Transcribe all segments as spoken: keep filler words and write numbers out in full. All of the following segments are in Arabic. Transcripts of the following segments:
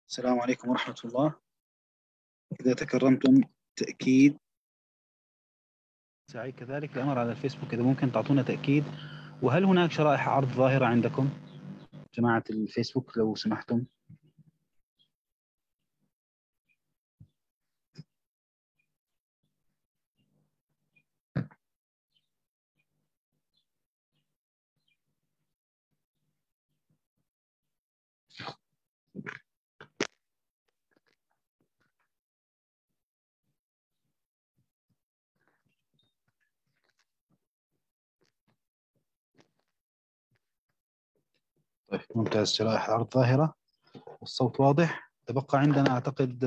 السلام عليكم ورحمة الله. إذا تكرمتم تأكيد سعي كذلك الأمر على الفيسبوك، إذا ممكن تعطونا تأكيد. وهل هناك شرائح عرض ظاهرة عندكم جماعة الفيسبوك لو سمحتم؟ طيب ممتاز، شرائح عرض ظاهرة والصوت واضح. تبقى عندنا أعتقد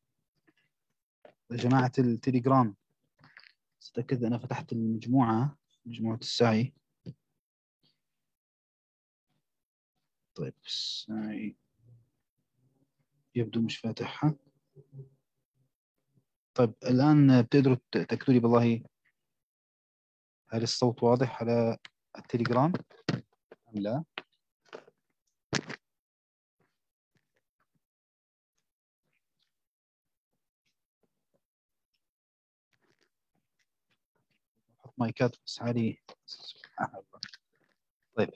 جماعة التليجرام. أتأكد أنا فتحت المجموعة مجموعة السعي. طيب السعي يبدو مش فاتحها. طيب الآن بتقدروا تأكدوا لي بالله هل الصوت واضح على التليجرام أم لا؟ حط مايكات بس عالي. سبحان الله. طيب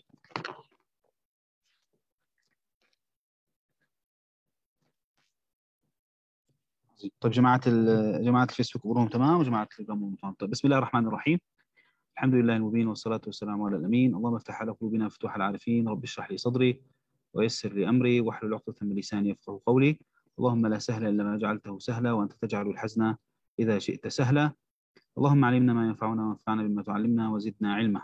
طيب جماعة جماعة الفيسبوك أمورهم تمام وجماعة التليجرام أمورهم تمام. طيب بسم الله الرحمن الرحيم. الحمد لله المبين والصلاة والسلام على الأمين. اللهم افتح على قلوبنا فتوح العارفين. رب اشرح لي صدري ويسر لي أمري واحلل عقدة من لساني يفقهوا قولي. اللهم لا سهل إلا ما جعلته سهلا وأنت تجعل الحزن إذا شئت سهلا. اللهم علمنا ما ينفعنا وانفعنا بما تعلمنا وزدنا علما.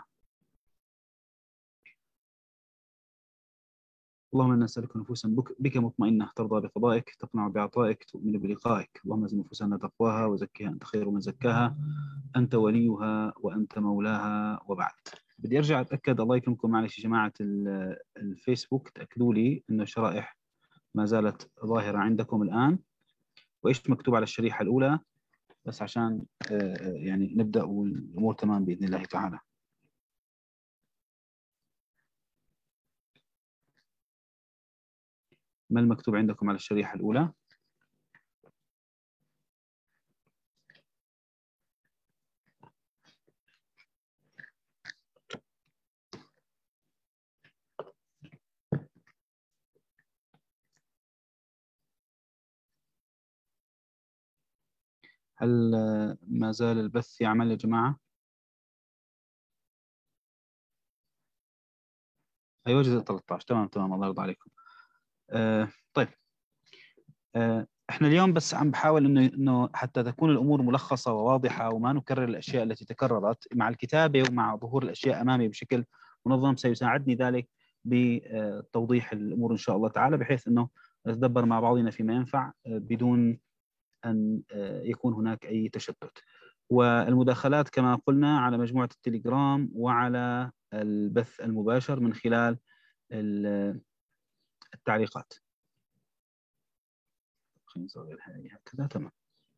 اللهم انا نسالك نفوسا بك مطمئنه ترضى بقضائك تقنع بعطائك تؤمن بلقائك. اللهم زد نفوسنا تقواها وزكها انت خير من زكاها انت وليها وانت مولاها. وبعد بدي ارجع اتاكد، الله يكرمكم معلش يا جماعه الفيسبوك، تاكدوا لي انه الشرائح ما زالت ظاهره عندكم الان وايش مكتوب على الشريحه الاولى، بس عشان يعني نبدا والامور تمام باذن الله تعالى. ما المكتوب عندكم على الشريحه الاولى؟ هل ما زال البث يعمل يا جماعة؟ أيوة جزء ثلاثة عشر. تمام تمام، الله يرضى عليكم. آه طيب آه احنا اليوم بس عم بحاول انه انه حتى تكون الامور ملخصة وواضحة وما نكرر الاشياء التي تكررت مع الكتابة ومع ظهور الاشياء امامي بشكل منظم سيساعدني ذلك بتوضيح الامور ان شاء الله تعالى، بحيث انه نتدبر مع بعضنا فيما ينفع بدون ان يكون هناك اي تشتت. والمداخلات كما قلنا على مجموعة التليجرام وعلى البث المباشر من خلال التعليقات. خلينا نصغر هذه هكذا. تمام.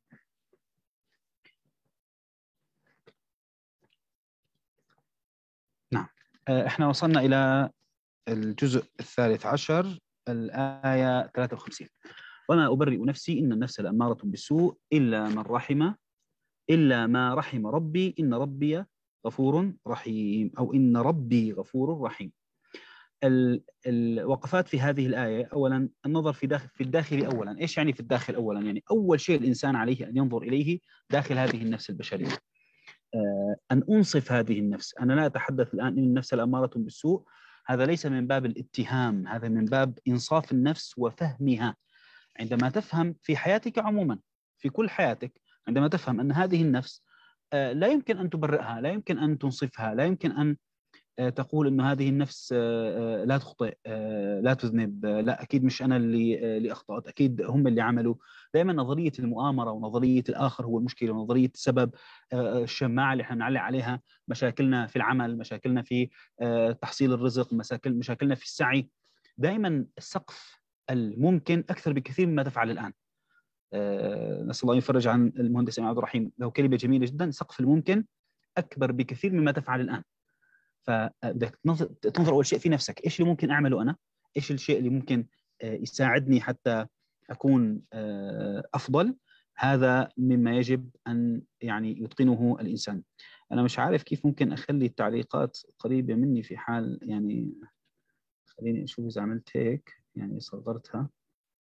نعم، احنا وصلنا إلى الجزء الثالث عشر الآية ثلاثة وخمسين. وما أبرئ نفسي إن النفس لأمارة بالسوء إلا من رحم إلا ما رحم ربي إن ربي غفور رحيم، أو إن ربي غفور رحيم. الوقفات في هذه الآية، أولا النظر في داخل في الداخل. أولا إيش يعني في الداخل؟ أولا يعني أول شيء الإنسان عليه أن ينظر إليه داخل هذه النفس البشرية. آه أن أنصف هذه النفس. أنا لا أتحدث الآن إن النفس الأمارة بالسوء، هذا ليس من باب الاتهام، هذا من باب إنصاف النفس وفهمها. عندما تفهم في حياتك عموما، في كل حياتك، عندما تفهم أن هذه النفس آه لا يمكن أن تبرئها، لا يمكن أن تنصفها، لا يمكن أن تقول إنه هذه النفس لا تخطئ، لا تذنب، لا أكيد مش أنا اللي اللي أخطأت، أكيد هم اللي عملوا. دائما نظرية المؤامرة ونظرية الآخر هو المشكلة، ونظرية السبب الشماعة اللي احنا نعلق عليها مشاكلنا في العمل، مشاكلنا في تحصيل الرزق، مشاكل مشاكلنا في السعي. دائما السقف الممكن أكثر بكثير مما تفعل الآن. نسأل الله يفرج عن المهندس عبد الرحيم، له كلمة جميلة جدا: سقف الممكن أكبر بكثير مما تفعل الآن. فبدك تنظر اول شيء في نفسك، ايش اللي ممكن اعمله انا، ايش الشيء اللي ممكن يساعدني حتى أكون أفضل، هذا مما يجب أن يعني يتقنه الإنسان. أنا مش عارف كيف ممكن أخلي التعليقات قريبة مني في حال يعني، خليني أشوف إذا عملت هيك يعني صغرتها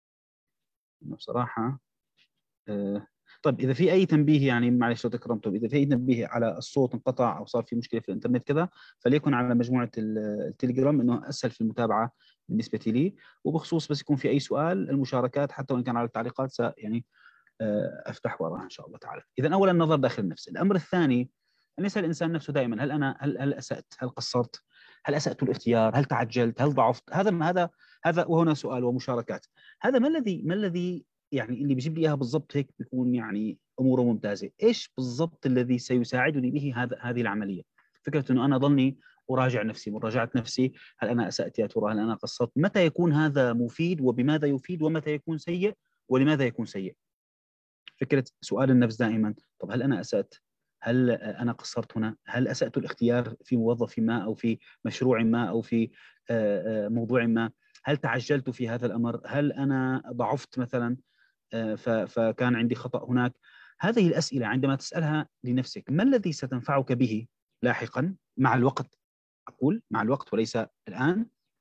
بصراحة. أه طيب إذا في أي تنبيه يعني معلش لو تكرمتم، إذا في أي تنبيه على الصوت انقطع أو صار في مشكلة في الإنترنت كذا، فليكن على مجموعة التليجرام، إنه أسهل في المتابعة بالنسبة لي. وبخصوص بس يكون في أي سؤال، المشاركات حتى وإن كان على التعليقات س يعني أفتح وراها إن شاء الله تعالى. إذا أولا النظر داخل النفس. الأمر الثاني أن يسأل الإنسان نفسه دائما: هل أنا هل هل أسأت؟ هل قصرت؟ هل أسأت الاختيار؟ هل تعجلت؟ هل ضعفت؟ هذا هذا هذا وهنا سؤال ومشاركات. هذا ما الذي ما الذي يعني اللي بيجيب لي اياها بالضبط هيك بيكون يعني اموره ممتازه. ايش بالضبط الذي سيساعدني به هذا هذه العمليه؟ فكره انه انا ضلني اراجع نفسي، مراجعه نفسي، هل انا اسات يا ترى؟ هل انا قصرت؟ متى يكون هذا مفيد وبماذا يفيد؟ ومتى يكون سيء ولماذا يكون سيء؟ فكره سؤال النفس دائما: طب هل انا اسات؟ هل انا قصرت هنا؟ هل اسات الاختيار في موظف ما او في مشروع ما او في موضوع ما؟ هل تعجلت في هذا الامر؟ هل انا ضعفت مثلا فكان عندي خطأ هناك؟ هذه الأسئلة عندما تسألها لنفسك، ما الذي ستنفعك به لاحقا مع الوقت؟ أقول مع الوقت وليس الآن.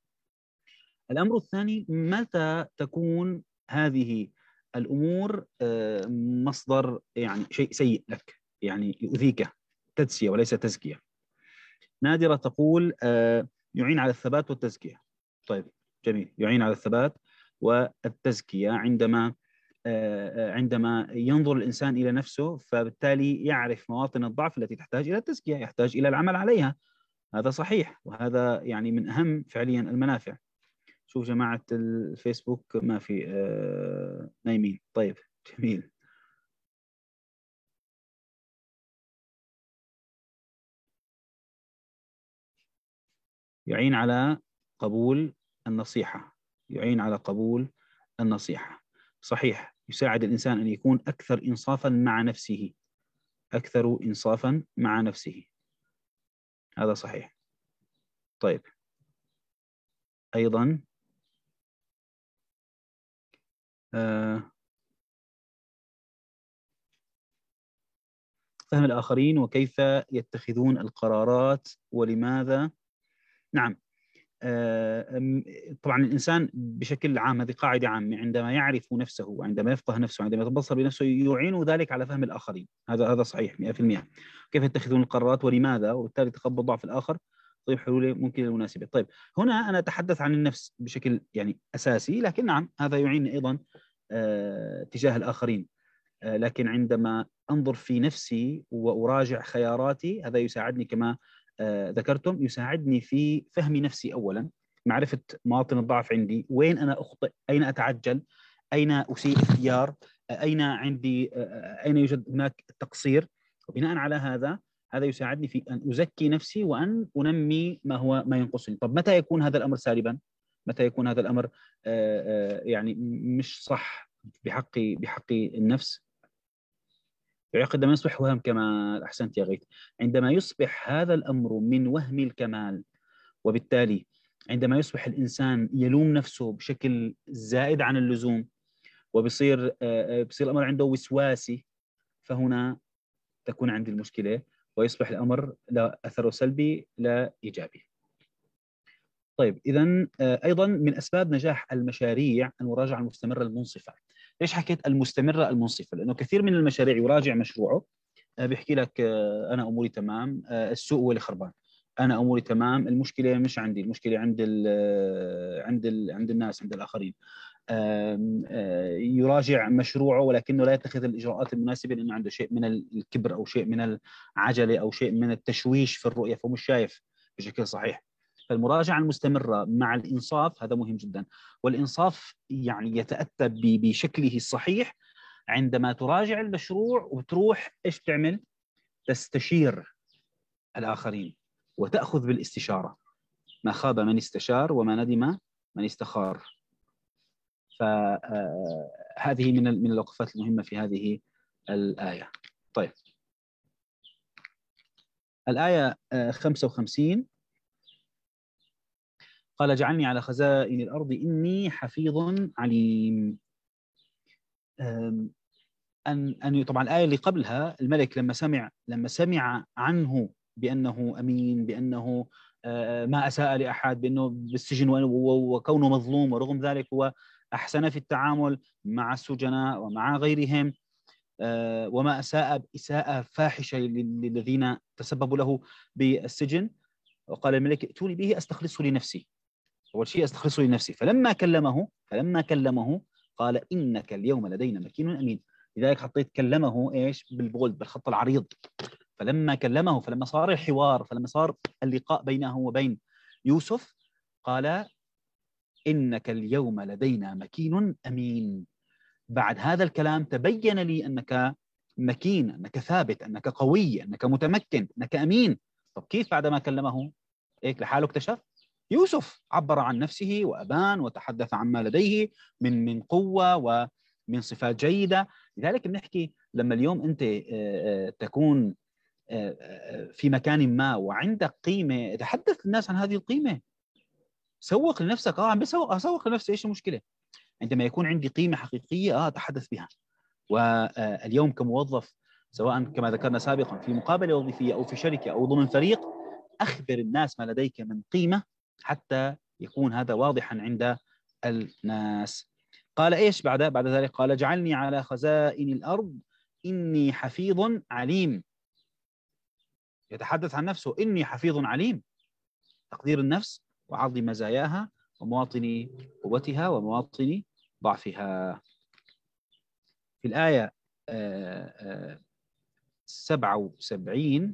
الأمر الثاني: متى تكون هذه الأمور مصدر يعني شيء سيء لك، يعني يؤذيك؟ تدسية وليس تزكية. نادرة تقول يعين على الثبات والتزكية. طيب جميل، يعين على الثبات والتزكية عندما عندما ينظر الإنسان إلى نفسه، فبالتالي يعرف مواطن الضعف التي تحتاج إلى التزكية، يحتاج إلى العمل عليها. هذا صحيح، وهذا يعني من أهم فعليا المنافع. شوف جماعة الفيسبوك ما في آه نايمين. طيب جميل. يعين على قبول النصيحة، يعين على قبول النصيحة. صحيح، يساعد الإنسان أن يكون أكثر إنصافا مع نفسه، أكثر إنصافا مع نفسه. هذا صحيح. طيب أيضا آه فهم الآخرين وكيف يتخذون القرارات ولماذا. نعم، آه طبعا الإنسان بشكل عام، هذه قاعدة عامة، عندما يعرف نفسه وعندما يفقه نفسه وعندما يتبصر بنفسه يعين ذلك على فهم الآخرين. هذا هذا صحيح مئة بالمئة. كيف يتخذون القرارات ولماذا، وبالتالي تقبل ضعف الآخر، طيب حلول ممكن المناسبة. طيب هنا أنا أتحدث عن النفس بشكل يعني أساسي، لكن نعم هذا يعين أيضا آه تجاه الآخرين. آه لكن عندما أنظر في نفسي وأراجع خياراتي، هذا يساعدني كما آه ذكرتم، يساعدني في فهم نفسي أولا، معرفة مواطن الضعف عندي، وين أنا أخطئ، أين أتعجل، أين أسيء اختيار، أين عندي أين يوجد هناك تقصير. وبناء على هذا هذا يساعدني في أن أزكي نفسي وأن أنمي ما هو ما ينقصني. طب متى يكون هذا الأمر سالبا؟ متى يكون هذا الأمر يعني مش صح بحق بحق النفس؟ عندما يصبح وهم كمال. أحسنت يا غيث. عندما يصبح هذا الأمر من وهم الكمال، وبالتالي عندما يصبح الإنسان يلوم نفسه بشكل زائد عن اللزوم، وبصير بصير الأمر عنده وسواسي، فهنا تكون عندي المشكلة، ويصبح الأمر لا أثره سلبي لا إيجابي. طيب إذا أيضا من أسباب نجاح المشاريع المراجعة المستمرة المنصفة. ليش حكيت المستمرة المنصفة؟ لأنه كثير من المشاريع يراجع مشروعه بيحكي لك أنا أموري تمام، السوق هو اللي خربان، أنا أموري تمام، المشكلة مش عندي، المشكلة عند ال عند ال عند الناس، عند الآخرين. يراجع مشروعه ولكنه لا يتخذ الإجراءات المناسبة لأنه عنده شيء من الكبر أو شيء من العجلة أو شيء من التشويش في الرؤية، فمش شايف بشكل صحيح. فالمراجعة المستمرة مع الإنصاف هذا مهم جدا. والإنصاف يعني يتأتى بشكله الصحيح عندما تراجع المشروع وتروح إيش تعمل؟ تستشير الآخرين وتأخذ بالاستشارة. ما خاب من استشار وما ندم من استخار. فهذه من من الوقفات المهمة في هذه الآية. طيب الآية خمسة وخمسين: قال اجعلني على خزائن الأرض إني حفيظ عليم. أن أن طبعا الآية اللي قبلها الملك لما سمع لما سمع عنه بأنه أمين، بأنه ما أساء لأحد، بأنه بالسجن وكونه مظلوم، ورغم ذلك هو أحسن في التعامل مع السجناء ومع غيرهم، وما أساء إساءة فاحشة للذين تسببوا له بالسجن. وقال الملك ائتوني به أستخلصه لنفسي. أول شيء أستخلصه لنفسي. فلما كلمه فلما كلمه قال إنك اليوم لدينا مكين أمين. لذلك حطيت كلمه إيش بالبولد بالخط العريض. فلما كلمه، فلما صار الحوار، فلما صار اللقاء بينه وبين يوسف، قال إنك اليوم لدينا مكين أمين. بعد هذا الكلام تبين لي أنك مكين، أنك ثابت، أنك قوي، أنك متمكن، أنك أمين. طب كيف بعدما كلمه هيك لحاله اكتشف؟ يوسف عبر عن نفسه وأبان وتحدث عما لديه من من قوة ومن صفات جيدة. لذلك بنحكي لما اليوم أنت تكون في مكان ما وعندك قيمة، تحدث الناس عن هذه القيمة، سوق لنفسك. اه عم بسوق اسوق لنفسي، ايش المشكلة؟ عندما يكون عندي قيمة حقيقية اه اتحدث بها. واليوم كموظف، سواء كما ذكرنا سابقا في مقابلة وظيفية أو في شركة أو ضمن فريق، أخبر الناس ما لديك من قيمة حتى يكون هذا واضحا عند الناس. قال إيش بعد بعد ذلك؟ قال اجعلني على خزائن الأرض إني حفيظ عليم. يتحدث عن نفسه إني حفيظ عليم، تقدير النفس وعرض مزاياها ومواطن قوتها ومواطن ضعفها. في الآية سبعة وسبعين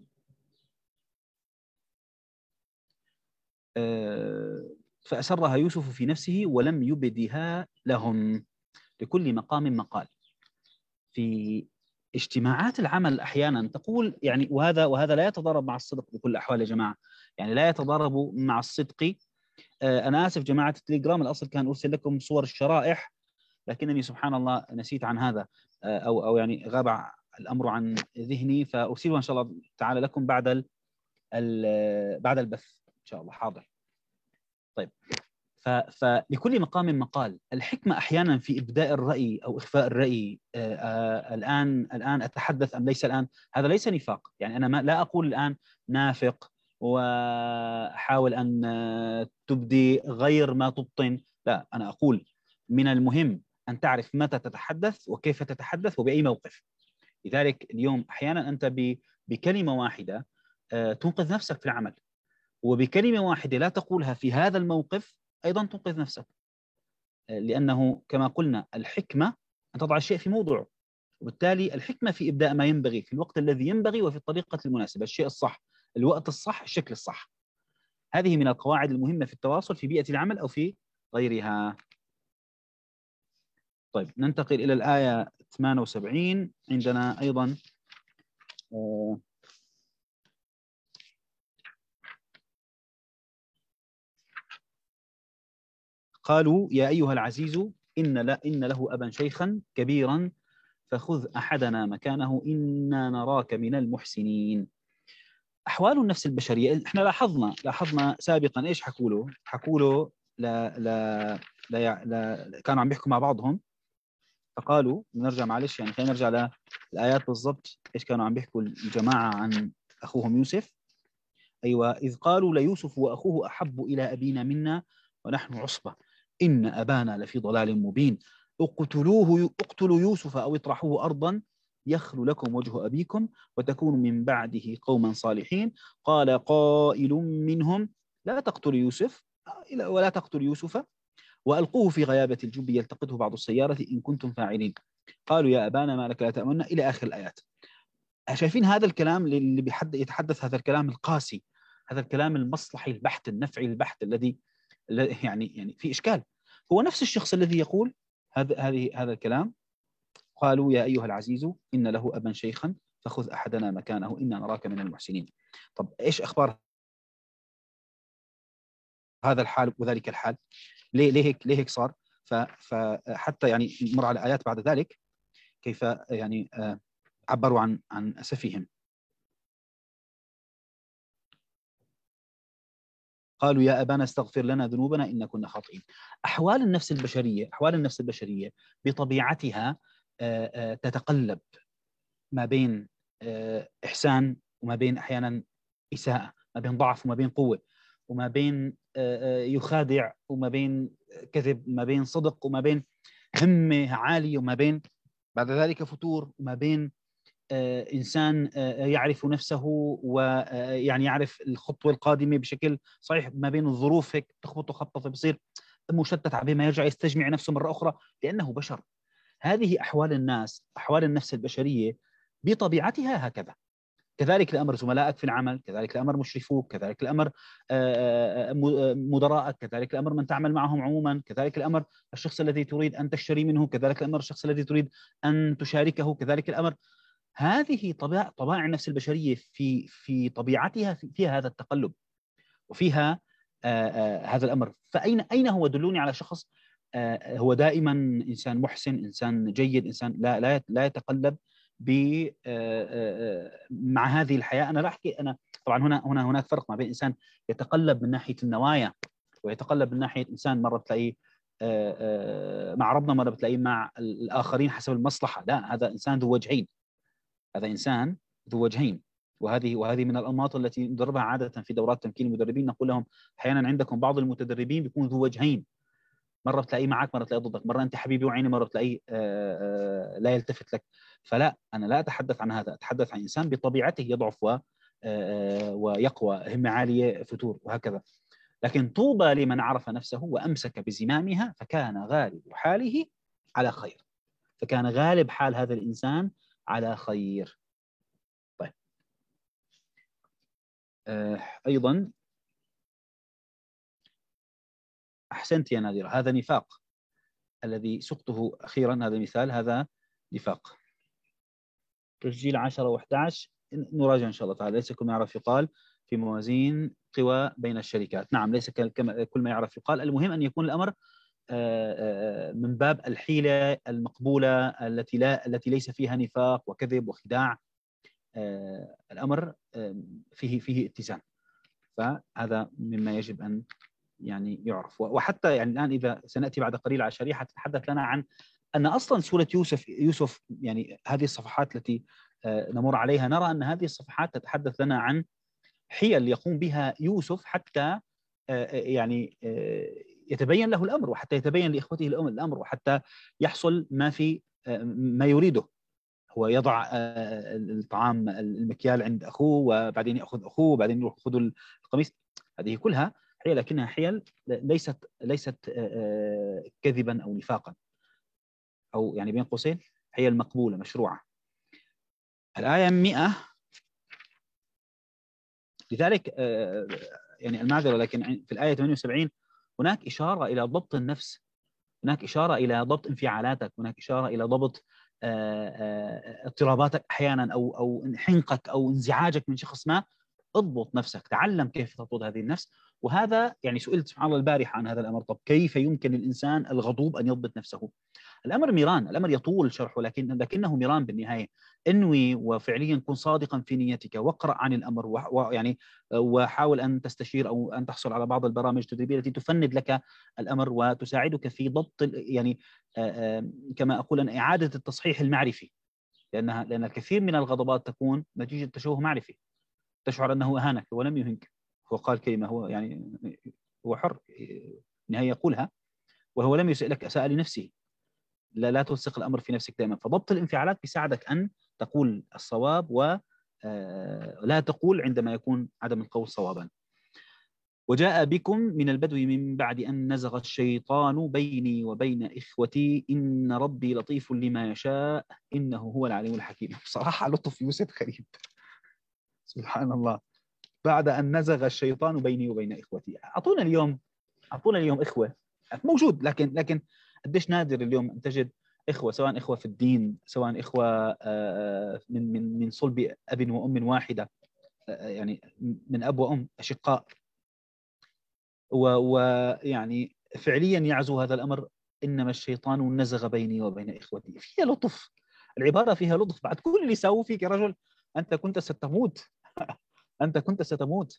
فأسرها يوسف في نفسه ولم يبدها لهم. لكل مقام مقال. في اجتماعات العمل أحيانا تقول يعني، وهذا وهذا لا يتضارب مع الصدق بكل الأحوال يا جماعة، يعني لا يتضارب مع الصدق. أنا آسف جماعة التليجرام، الأصل كان أرسل لكم صور الشرائح، لكنني سبحان الله نسيت عن هذا، أو أو يعني غاب الأمر عن ذهني، فأرسله إن شاء الله تعالى لكم بعد ال ال بعد البث إن شاء الله. حاضر. طيب، فلكل مقام مقال. الحكمة أحيانا في إبداء الرأي أو إخفاء الرأي. آآ آآ الآن الآن أتحدث أم ليس الآن؟ هذا ليس نفاق، يعني أنا ما لا أقول الآن نافق وأحاول أن تبدي غير ما تبطن، لا، أنا أقول من المهم أن تعرف متى تتحدث وكيف تتحدث وبأي موقف. لذلك اليوم أحيانا أنت بكلمة واحدة تنقذ نفسك في العمل، وبكلمة واحدة لا تقولها في هذا الموقف أيضا تنقذ نفسك. لأنه كما قلنا الحكمة أن تضع الشيء في موضوعه، وبالتالي الحكمة في إبداء ما ينبغي في الوقت الذي ينبغي وفي الطريقة المناسبة، الشيء الصح، الوقت الصح، الشكل الصح. هذه من القواعد المهمة في التواصل في بيئة العمل أو في غيرها. طيب، ننتقل إلى الآية ثمانية وسبعين. عندنا أيضا آه قالوا يا أيها العزيز إن, لا إن له أبا شيخا كبيرا فخذ أحدنا مكانه إنا نراك من المحسنين. أحوال النفس البشرية، إحنا لاحظنا لاحظنا سابقا إيش حكوا له؟ حكوا له لا لا لا, لا كانوا عم بيحكوا مع بعضهم، فقالوا نرجع معلش يعني خلينا نرجع للآيات بالضبط. إيش كانوا عم بيحكوا الجماعة عن أخوهم يوسف؟ أيوة، إذ قالوا ليوسف وأخوه أحب إلى أبينا منا ونحن عصبة إن أبانا لفي ضلال مبين اقتلوه اقتلوا يوسف أو اطرحوه أرضا يخل لكم وجه أبيكم وتكونوا من بعده قوما صالحين. قال قائل منهم لا تقتلوا يوسف ولا تقتلوا يوسف وألقوه في غيابة الجب يلتقطه بعض السيارة إن كنتم فاعلين. قالوا يا أبانا ما لك لا تأمنا إلى آخر الآيات. شايفين هذا الكلام اللي يتحدث هذا الكلام القاسي، هذا الكلام المصلحي البحت النفعي البحت الذي يعني يعني في إشكال. هو نفس الشخص الذي يقول هذا هذه هذا الكلام. قالوا يا أيها العزيز إن له أبا شيخا فخذ أحدنا مكانه إنا نراك من المحسنين. طب إيش أخبار هذا الحال وذلك الحال؟ ليه ليه هيك ليه هيك صار؟ فحتى يعني نمر على آيات بعد ذلك كيف يعني عبروا عن عن أسفهم. قالوا يا أبانا استغفر لنا ذنوبنا إن كنا خاطئين. أحوال النفس البشرية أحوال النفس البشرية بطبيعتها تتقلب ما بين إحسان وما بين أحيانا إساءة، ما بين ضعف وما بين قوة، وما بين يخادع وما بين كذب، ما بين صدق وما بين همة عالية، وما بين بعد ذلك فتور، وما بين إنسان يعرف نفسه ويعني يعرف الخطوة القادمة بشكل صحيح، ما بين الظروف هيك تخبطه خبطة فبصير مشتت على ما يرجع يستجمع نفسه مرة أخرى لأنه بشر. هذه أحوال الناس، أحوال النفس البشرية بطبيعتها هكذا. كذلك الأمر زملائك في العمل، كذلك الأمر مشرفوك، كذلك الأمر مدراءك، كذلك الأمر من تعمل معهم عموما، كذلك الأمر الشخص الذي تريد أن تشتري منه، كذلك الأمر الشخص الذي تريد أن تشاركه، كذلك الأمر. هذه طبيعة طبائع النفس البشرية في في طبيعتها فيها هذا التقلب وفيها آآ آآ هذا الأمر. فأين أين هو؟ دلوني على شخص هو دائما إنسان محسن، إنسان جيد، إنسان لا لا لا يتقلب ب مع هذه الحياة. أنا لا أحكي، أنا طبعا هنا هنا هناك فرق ما بين إنسان يتقلب من ناحية النوايا ويتقلب من ناحية إنسان مرة بتلاقيه مع ربنا، مرة بتلاقيه مع الآخرين حسب المصلحة. لا، هذا إنسان ذو وجهين، هذا إنسان ذو وجهين. وهذه وهذه من الأنماط التي ندربها عادة في دورات تمكين المدربين. نقول لهم أحيانا عندكم بعض المتدربين بيكون ذو وجهين، مرة بتلاقيه معك، مرة بتلاقيه ضدك، مرة أنت حبيبي وعيني، مرة بتلاقيه لا يلتفت لك. فلا، أنا لا أتحدث عن هذا، أتحدث عن إنسان بطبيعته يضعف و ويقوى، همة عالية، فتور، وهكذا. لكن طوبى لمن عرف نفسه وأمسك بزمامها فكان غالب حاله على خير، فكان غالب حال هذا الإنسان على خير. طيب، أيضا أحسنت يا نادرة، هذا نفاق الذي سقته أخيرا، هذا مثال، هذا نفاق. تسجيل عشرة وأحد عشر نراجع إن شاء الله تعالى. ليس كل ما يعرف يقال في موازين قوى بين الشركات. نعم، ليس كل ما يعرف يقال. المهم أن يكون الأمر من باب الحيلة المقبولة التي لا التي ليس فيها نفاق وكذب وخداع. الأمر فيه فيه اتزان. فهذا مما يجب أن يعني يعرف. وحتى يعني الآن إذا سنأتي بعد قليل على شريحة تتحدث لنا عن أن أصلا سورة يوسف يوسف يعني هذه الصفحات التي نمر عليها، نرى أن هذه الصفحات تتحدث لنا عن حيل يقوم بها يوسف حتى يعني يتبين له الأمر، وحتى يتبين لإخوته الأمر، وحتى يحصل ما في ما يريده. هو يضع الطعام المكيال عند أخوه، وبعدين يأخذ أخوه، وبعدين يروح يأخذ القميص. هذه كلها حيل، لكنها حيل ليست ليست كذبا أو نفاقا، أو يعني بين قوسين حيل مقبولة مشروعة. الآية مئة. لذلك يعني المعذرة، لكن في الآية ثمانية وسبعين هناك إشارة إلى ضبط النفس، هناك إشارة إلى ضبط انفعالاتك، هناك إشارة إلى ضبط اضطراباتك أحيانا، أو أو حنقك أو انزعاجك من شخص ما. اضبط نفسك، تعلم كيف تضبط هذه النفس. وهذا يعني سئلت سبحان الله البارحة عن هذا الأمر. طب كيف يمكن للإنسان الغضوب أن يضبط نفسه؟ الأمر ميران، الأمر يطول شرحه، لكن لكنه ميران بالنهاية. انوي وفعليا كن صادقا في نيتك، واقرأ عن الأمر، ويعني وحاول أن تستشير أو أن تحصل على بعض البرامج التدريبية التي تفند لك الأمر وتساعدك في ضبط يعني كما أقول أن إعادة التصحيح المعرفي، لأنها لأن الكثير من الغضبات تكون نتيجة تشوه معرفي. تشعر أنه أهانك ولم يهنك، هو قال كلمة، هو يعني هو حر نهاية يقولها، وهو لم يسألك، أساء لنفسه. لا لا تلصق الأمر في نفسك دائما. فضبط الانفعالات بيساعدك أن تقول الصواب، ولا تقول عندما يكون عدم القول صوابا. وجاء بكم من البدو من بعد أن نزغ الشيطان بيني وبين إخوتي إن ربي لطيف لما يشاء إنه هو العليم الحكيم. بصراحة لطف يوسف غريب، سبحان الله. بعد أن نزغ الشيطان بيني وبين إخوتي. أعطونا اليوم أعطونا اليوم إخوة موجود، لكن لكن قديش نادر اليوم أن تجد إخوة، سواء إخوة في الدين، سواء إخوة من من من صلب أب وأم واحدة، يعني من أب وأم أشقاء، ويعني فعليا يعزو هذا الأمر. إنما الشيطان نزغ بيني وبين إخوتي. فيها لطف، العبارة فيها لطف. بعد كل اللي سووا فيك يا رجل، أنت كنت ستموت أنت كنت ستموت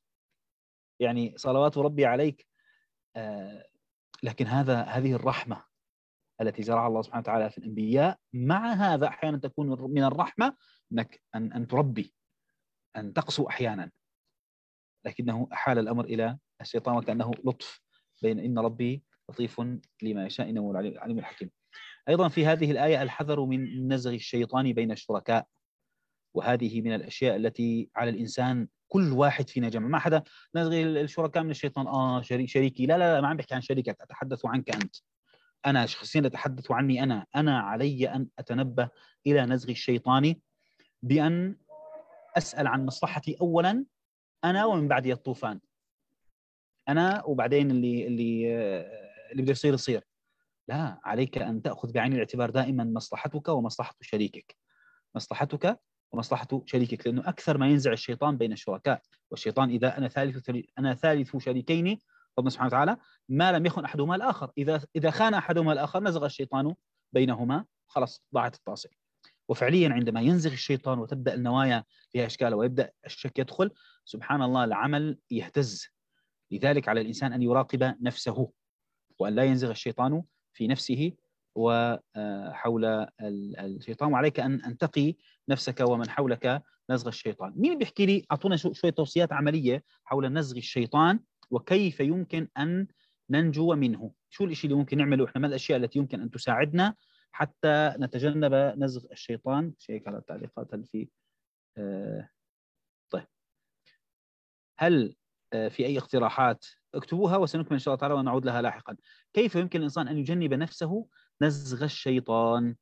يعني صلوات ربي عليك. آه لكن هذا هذه الرحمة التي زرعها الله سبحانه وتعالى في الأنبياء. مع هذا أحيانا تكون من الرحمة أنك أن أن تربي، أن تقسو أحيانا، لكنه أحال الأمر إلى الشيطان وكأنه لطف، بين إن ربي لطيف لما يشاء إنه العليم الحكيم. أيضا في هذه الآية الحذر من نزغ الشيطان بين الشركاء، وهذه من الأشياء التي على الإنسان كل واحد فينا جمع. ما حدا نزغ الشركاء من الشيطان، آه شريك شريكي، لا لا لا، ما عم بحكي عن شريكك، أتحدث عنك أنت. أنا شخصيا أتحدث عني أنا أنا علي أن أتنبه إلى نزغ الشيطان بأن أسأل عن مصلحتي أولا أنا، ومن بعدي الطوفان. أنا وبعدين اللي اللي اللي بده يصير يصير. لا، عليك أن تأخذ بعين الاعتبار دائما مصلحتك ومصلحة شريكك، مصلحتك ومصلحة شريكك، لأنه أكثر ما ينزع الشيطان بين الشركاء. والشيطان إذا أنا ثالث أنا ثالث شريكين ربنا سبحانه وتعالى ما لم يخن أحدهما الآخر، إذا إذا خان أحدهما الآخر نزغ الشيطان بينهما، خلاص ضاعت الطاسة. وفعليا عندما ينزغ الشيطان وتبدأ النوايا فيها أشكال ويبدأ الشك يدخل، سبحان الله العمل يهتز. لذلك على الإنسان أن يراقب نفسه، وأن لا ينزغ الشيطان في نفسه وحول الشيطان، وعليك أن أن تقي نفسك ومن حولك نزغ الشيطان. مين بيحكي لي؟ أعطونا شوية توصيات عملية حول نزغ الشيطان وكيف يمكن أن ننجو منه. شو الإشي اللي ممكن نعمله إحنا؟ ما الأشياء التي يمكن أن تساعدنا حتى نتجنب نزغ الشيطان؟ شيك على التعليقات هل في آه طيب، هل آه في أي اقتراحات؟ اكتبوها وسنكمل إن شاء الله تعالى ونعود لها لاحقا. كيف يمكن الإنسان أن يجنب نفسه نزغ الشيطان؟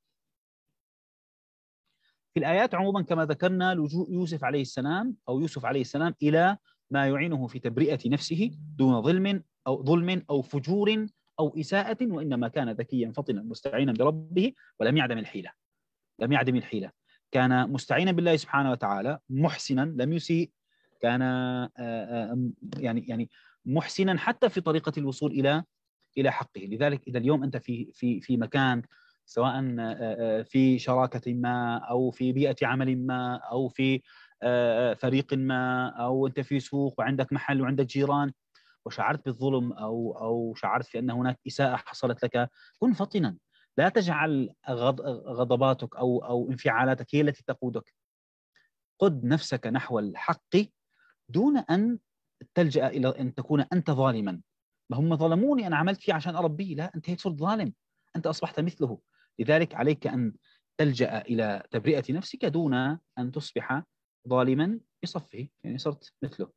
في الآيات عموما كما ذكرنا لجوء يوسف عليه السلام أو يوسف عليه السلام إلى ما يعينه في تبرئة نفسه دون ظلم أو ظلم أو فجور أو إساءة، وإنما كان ذكيا فطنا مستعينا بربه ولم يعدم الحيلة. لم يعدم الحيلة، كان مستعينا بالله سبحانه وتعالى، محسنا لم يسيء، كان يعني يعني محسنا حتى في طريقة الوصول إلى إلى حقه. لذلك إذا اليوم أنت في في في مكان، سواء في شراكة ما أو في بيئة عمل ما أو في فريق ما، أو أنت في سوق وعندك محل وعندك جيران، وشعرت بالظلم أو أو شعرت في أن هناك إساءة حصلت لك، كن فطنا. لا تجعل غضباتك أو أو انفعالاتك هي التي تقودك. قد نفسك نحو الحق دون أن تلجأ إلى أن تكون أنت ظالما. ما هم ظلموني أنا عملت فيه عشان أربيه، لا، أنت هيك صرت ظالم، أنت أصبحت مثله. لذلك عليك أن تلجأ إلى تبرئة نفسك دون أن تصبح ظالما بصفه، يعني صرت مثله.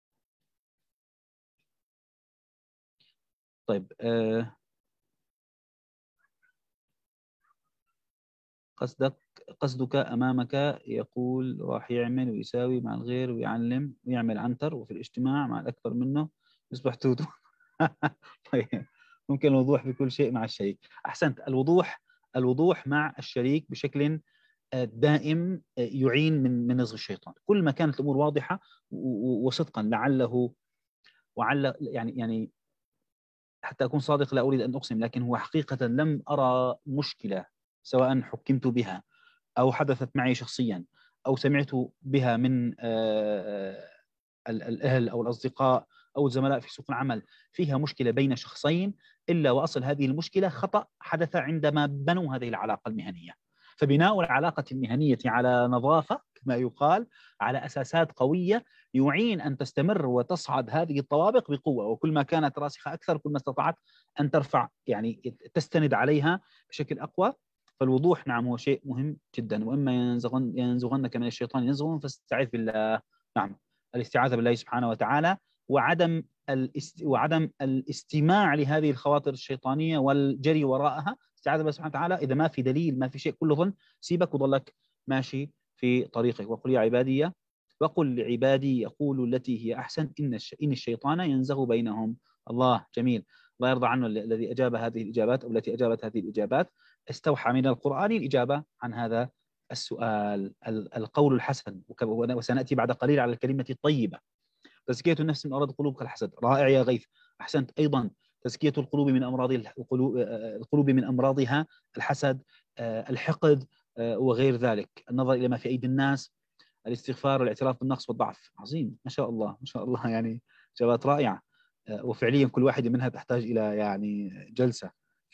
طيب آه قصدك قصدك أمامك يقول راح يعمل ويساوي مع الغير ويعلم ويعمل عنتر، وفي الاجتماع مع الأكبر منه يصبح تودو. طيب، ممكن الوضوح بكل شيء مع الشريك. أحسنت، الوضوح الوضوح مع الشريك بشكل دائم يعين من من نزغ الشيطان. كل ما كانت الأمور واضحة وصدقا، لعله وعل يعني يعني حتى أكون صادق لا أريد أن أقسم، لكن هو حقيقة لم أرى مشكلة سواء حكمت بها أو حدثت معي شخصيا أو سمعت بها من الأهل أو الأصدقاء أو الزملاء في سوق العمل فيها مشكلة بين شخصين، إلا وأصل هذه المشكلة خطأ حدث عندما بنوا هذه العلاقة المهنية. فبناء العلاقة المهنية على نظافة كما يقال، على أساسات قوية، يعين أن تستمر وتصعد هذه الطوابق بقوة، وكل ما كانت راسخة أكثر كل ما استطعت أن ترفع، يعني تستند عليها بشكل أقوى. فالوضوح نعم هو شيء مهم جدا. وإما ينزغن ينزغنك من الشيطان نزغ فاستعذ بالله. نعم، الاستعاذة بالله سبحانه وتعالى، وعدم الاست... وعدم الاستماع لهذه الخواطر الشيطانية والجري وراءها. استعاذة بالله سبحانه وتعالى، إذا ما في دليل ما في شيء كله ظن، سيبك وضلك ماشي في طريقك. وقل يا عبادي وقل لعبادي يقولوا التي هي أحسن إن الش... إن الشيطان ينزغ بينهم. الله جميل، الله يرضى عنه الذي أجاب هذه الإجابات أو التي أجابت هذه الإجابات، استوحى من القرآن الإجابة عن هذا السؤال. القول الحسن، وسنأتي بعد قليل على الكلمة الطيبة. تزكية النفس من أمراض القلوب كالحسد. رائع يا غيث، أحسنت. أيضا تزكية القلوب من أمراض القلوب, القلوب من أمراضها الحسد، الحقد وغير ذلك، النظر إلى ما في أيدي الناس، الاستغفار والاعتراف بالنقص والضعف. عظيم، ما شاء الله ما شاء الله، يعني إجابات رائعة. وفعليا كل واحدة منها تحتاج إلى يعني جلسة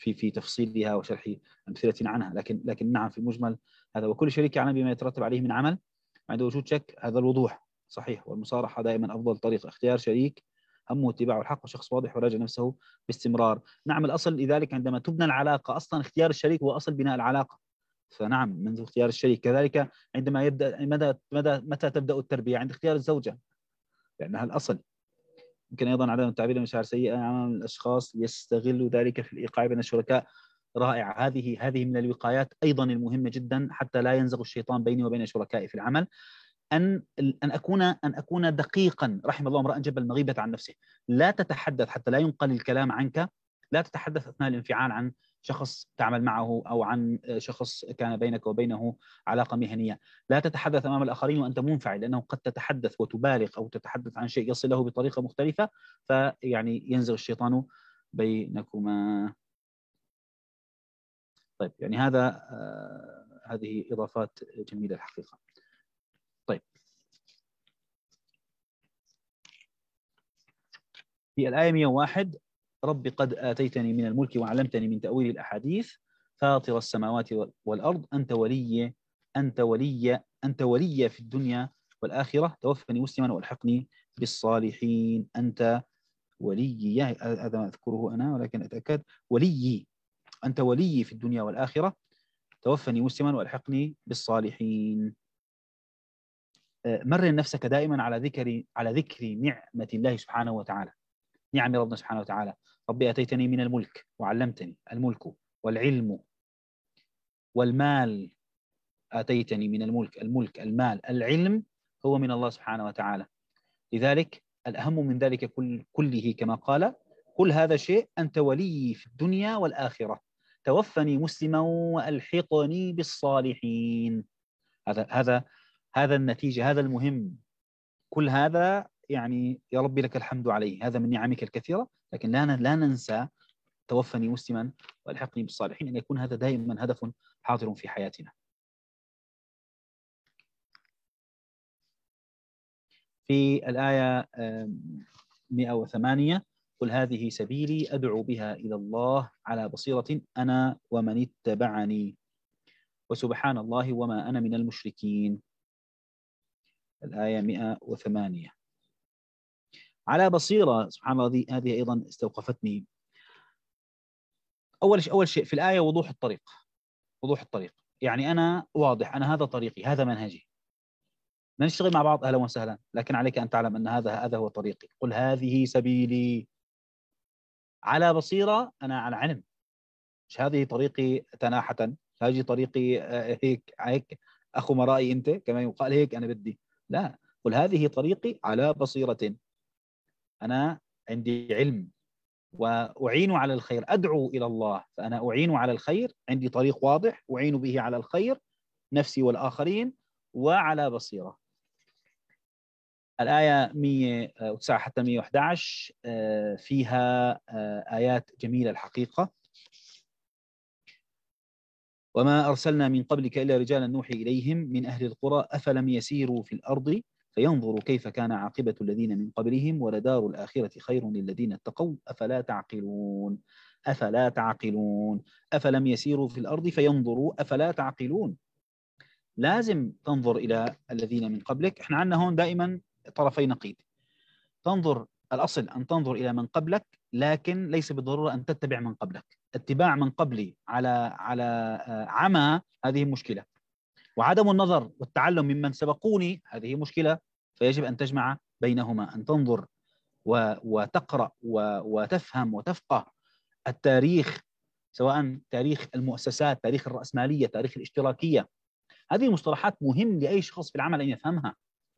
في في تفصيلها وشرح أمثلة عنها، لكن لكن نعم في المجمل هذا. وكل شريك يعمل بما يترتب عليه من عمل عند وجود شك، هذا الوضوح صحيح. والمصارحة دائما أفضل طريقة، اختيار شريك همه اتباع الحق وشخص واضح وراجع نفسه باستمرار. نعم الأصل لذلك عندما تبنى العلاقة أصلا اختيار الشريك هو أصل بناء العلاقة. فنعم منذ اختيار الشريك، كذلك عندما يبدأ مدى مدى متى تبدأ التربية؟ عند اختيار الزوجة لأنها الأصل. يمكن أيضا عدم التعبير بمشاعر سيئة أمام الأشخاص يستغلوا ذلك في الإيقاع بين الشركاء. رائع، هذه هذه من الوقايات أيضا المهمة جدا حتى لا ينزغ الشيطان بيني وبين شركائي في العمل. أن أن أكون أن أكون دقيقا. رحم الله امرأ جبل المغيبة عن نفسه. لا تتحدث حتى لا ينقل الكلام عنك، لا تتحدث أثناء الانفعال عن شخص تعمل معه أو عن شخص كان بينك وبينه علاقة مهنية. لا تتحدث أمام الآخرين وأنت منفعل، لأنه قد تتحدث وتبالغ أو تتحدث عن شيء يصله بطريقة مختلفة فيعني ينزغ الشيطان بينكما. طيب يعني هذا آه هذه إضافات جميلة الحقيقة. طيب في الآية مئة وواحد: رب قد آتيتني من الملك وعلمتني من تأويل الأحاديث فاطر السماوات والأرض أنت ولي أنت ولي أنت ولي في الدنيا والآخرة توفني مسلما والحقني بالصالحين. أنت ولي، هذا ما أذكره أنا ولكن أتأكد. ولي، أنت ولي في الدنيا والآخرة توفني مسلما والحقني بالصالحين. مرن نفسك دائما على ذكر على ذكر نعمة الله سبحانه وتعالى. نعم ربنا سبحانه وتعالى: ربي أتيتني من الملك وعلمتني. الملك والعلم والمال. آتيتني من الملك، الملك المال العلم هو من الله سبحانه وتعالى. لذلك الأهم من ذلك كل كله كما قال: كل هذا شيء أنت ولي في الدنيا والآخرة توفني مسلما وألحقني بالصالحين. هذا هذا هذا النتيجة، هذا المهم. كل هذا يعني يا ربي لك الحمد عليه، هذا من نعمك الكثيرة، لكن لا لا ننسى توفني مسلما والحقني بالصالحين، أن يكون هذا دائما هدف حاضر في حياتنا. في الآية مئة وثمانية: قل هذه سبيلي أدعو بها إلى الله على بصيرة أنا ومن اتبعني وسبحان الله وما أنا من المشركين. الآية مئة وثمانية. على بصيرة، سبحان الله، هذه أيضا استوقفتني. أول شيء أول شيء في الآية وضوح الطريق. وضوح الطريق يعني أنا واضح، أنا هذا طريقي، هذا منهجي. نشتغل مع بعض أهلا وسهلا، لكن عليك أن تعلم أن هذا هذا هو طريقي. قل هذه سبيلي على بصيرة، أنا على علم. مش هذه طريقي تناحة، هذه طريقي هيك هيك أخو مرائي أنت كما يقال هيك أنا بدي. لا، قل هذه طريقي على بصيرة، أنا عندي علم وأعين على الخير. أدعو إلى الله فأنا أعين على الخير، عندي طريق واضح أعين به على الخير نفسي والآخرين وعلى بصيرة. الآية مئة وتسعة حتى مئة وأحد عشر فيها آيات جميلة الحقيقة. وما أرسلنا من قبلك إلا رجالا نوحي إليهم من أهل القرى أفلم يسيروا في الأرض فينظروا كيف كان عاقبة الذين من قبلهم ولدار الآخرة خير للذين اتقوا أفلا تعقلون. أفلا تعقلون. أفلم يسيروا في الأرض فينظروا أفلا تعقلون. لازم تنظر إلى الذين من قبلك. احنا عندنا هون دائما طرفي نقيض. تنظر، الأصل أن تنظر إلى من قبلك، لكن ليس بالضرورة أن تتبع من قبلك. اتباع من قبلي على على عمى هذه مشكلة، وعدم النظر والتعلم ممن سبقوني هذه مشكلة. فيجب أن تجمع بينهما، أن تنظر وتقرأ وتفهم وتفقه التاريخ، سواء تاريخ المؤسسات، تاريخ الرأسمالية، تاريخ الاشتراكية. هذه مصطلحات مهم لأي شخص في العمل أن يفهمها.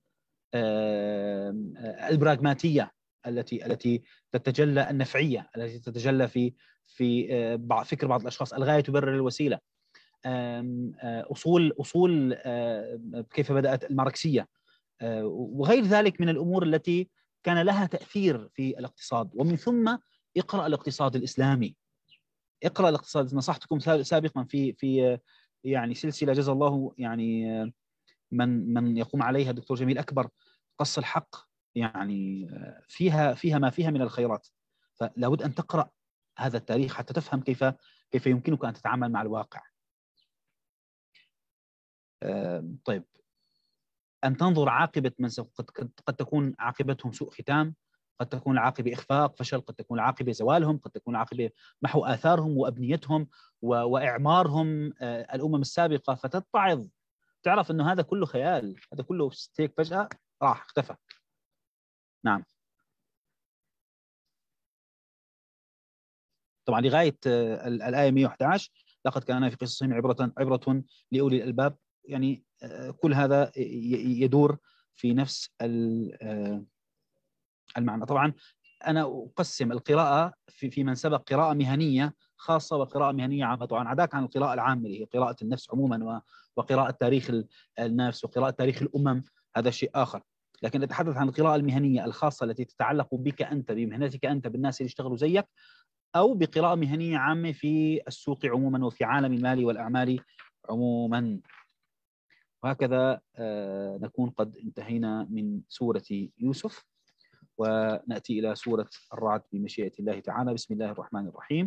البراغماتية التي التي تتجلى، النفعية التي تتجلى في في فكر بعض الأشخاص، الغاية تبرر الوسيلة. أصول أصول كيف بدأت الماركسية وغير ذلك من الأمور التي كان لها تأثير في الاقتصاد. ومن ثم اقرأ الاقتصاد الإسلامي. اقرأ الاقتصاد. نصحتكم سابقا في في يعني سلسلة جزا الله يعني من من يقوم عليها الدكتور جميل أكبر، قص الحق، يعني فيها فيها ما فيها من الخيرات. فلا بد أن تقرأ هذا التاريخ حتى تفهم كيف كيف يمكنك أن تتعامل مع الواقع. طيب، أن تنظر عاقبة من سوف قد, قد تكون عاقبتهم سوء ختام، قد تكون العاقبة إخفاق فشل، قد تكون العاقبة زوالهم، قد تكون العاقبة محو آثارهم وأبنيتهم وإعمارهم الأمم السابقة، فتتعظ تعرف أنه هذا كله خيال، هذا كله هيك فجأة راح اختفى. نعم. طبعا لغاية الآية مئة وأحد عشر لقد كان في قصصهم عبرة عبرة لأولي الألباب، يعني كل هذا يدور في نفس المعنى. طبعا أنا أقسم القراءة في في من سبق قراءة مهنية خاصة وقراءة مهنية عامة. طبعا عداك عن القراءة العامة اللي هي قراءة النفس عموما وقراءة تاريخ النفس وقراءة تاريخ الأمم، هذا شيء آخر. لكن أتحدث عن القراءة المهنية الخاصة التي تتعلق بك أنت، بمهنتك أنت، بالناس اللي يشتغلوا زيك، أو بقراءة مهنية عامة في السوق عموما وفي عالم المال والأعمال عموما. وهكذا نكون قد انتهينا من سورة يوسف، ونأتي إلى سورة الرعد بمشيئة الله تعالى. بسم الله الرحمن الرحيم.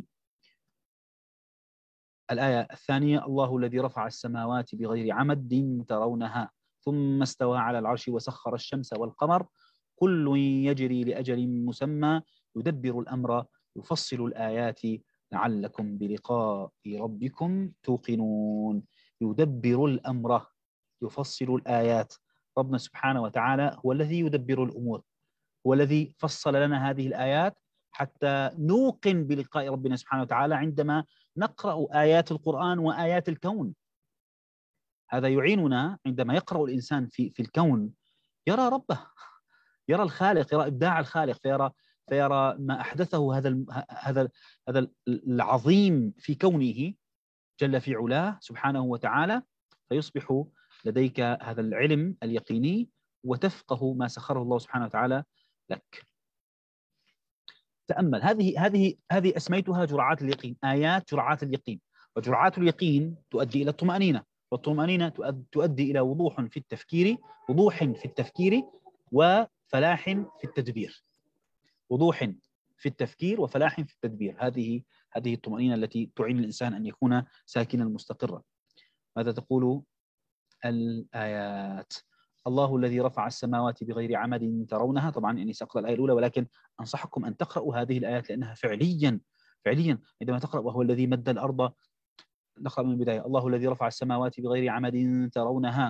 الآية الثانية: الله الذي رفع السماوات بغير عمد ترونها ثم استوى على العرش وسخر الشمس والقمر كل يجري لأجل مسمى يدبر الأمر يفصل الآيات لعلكم بلقاء ربكم توقنون. يدبر الأمر يفصل الآيات. ربنا سبحانه وتعالى هو الذي يدبر الأمور، هو الذي فصل لنا هذه الآيات حتى نوقن بلقاء ربنا سبحانه وتعالى عندما نقرأ آيات القرآن وآيات الكون. هذا يعيننا عندما يقرأ الإنسان في في الكون، يرى ربه، يرى الخالق، يرى إبداع الخالق، فيرى فيرى ما أحدثه هذا هذا هذا العظيم في كونه جل في علاه سبحانه وتعالى، فيصبح لديك هذا العلم اليقيني وتفقه ما سخره الله سبحانه وتعالى لك. تأمل، هذه هذه هذه أسميتها جرعات اليقين، آيات جرعات اليقين. وجرعات اليقين تؤدي إلى الطمأنينة، والطمأنينة تؤدي إلى وضوح في التفكير، وضوح في التفكير وفلاح في التدبير. وضوح في التفكير وفلاح في التدبير، هذه هذه الطمأنينة التي تعين الإنسان أن يكون ساكنا مستقرا. ماذا تقول الآيات؟ الله الذي رفع السماوات بغير عمد ترونها. طبعا يعني سأقرأ الآية الأولى، ولكن أنصحكم أن تقرأوا هذه الآيات لأنها فعليا فعليا عندما تقرأ: وهو الذي مد الأرض. نقرأ من البداية: الله الذي رفع السماوات بغير عمد ترونها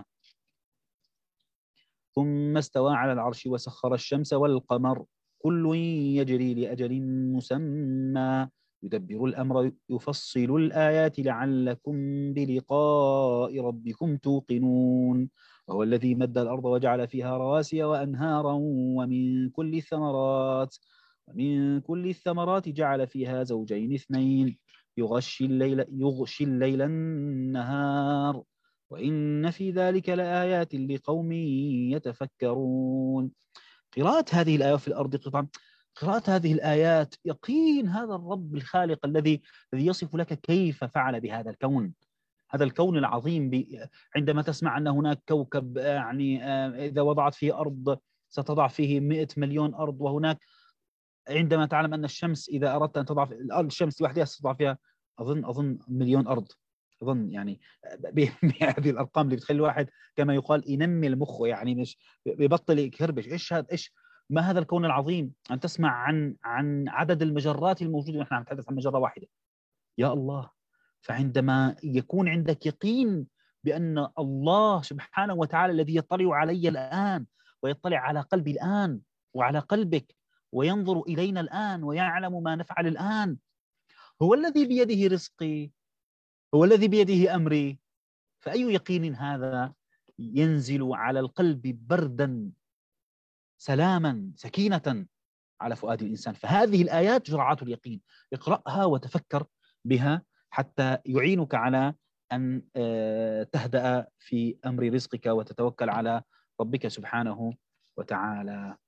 ثم استوى على العرش وسخر الشمس والقمر كل يجري لأجل مسمى يدبر الأمر يفصل الآيات لعلكم بلقاء ربكم توقنون. وهو الذي مد الأرض وجعل فيها رواسي وأنهارا ومن كل الثمرات ومن كل الثمرات جعل فيها زوجين اثنين يغشي الليل يغشي الليل النهار وإن في ذلك لآيات لقوم يتفكرون. قراءة هذه الآيات في الأرض قطعا، قراءة هذه الآيات يقين هذا الرب الخالق الذي الذي يصف لك كيف فعل بهذا الكون، هذا الكون العظيم. عندما تسمع أن هناك كوكب يعني إذا وضعت فيه أرض ستضع فيه مئة مليون أرض، وهناك عندما تعلم أن الشمس إذا أردت أن تضع الأرض الشمس لوحدها ستضع فيها أظن أظن مليون أرض، أظن يعني بهذه الأرقام اللي بتخلي الواحد كما يقال ينمي المخ، يعني مش بيبطل يكربش. إيش هذا؟ إيش ما هذا الكون العظيم؟ أن تسمع عن عن عدد المجرات الموجودة، ونحن عم نتحدث عن مجرة واحدة. يا الله! فعندما يكون عندك يقين بأن الله سبحانه وتعالى الذي يطلع علي الآن ويطلع على قلبي الآن وعلى قلبك وينظر إلينا الآن ويعلم ما نفعل الآن، هو الذي بيده رزقي، هو الذي بيده أمري، فأي يقين هذا ينزل على القلب بردا سلاما سكينة على فؤاد الإنسان. فهذه الآيات جرعات اليقين، اقرأها وتفكر بها حتى يعينك على أن تهدأ في أمر رزقك وتتوكل على ربك سبحانه وتعالى.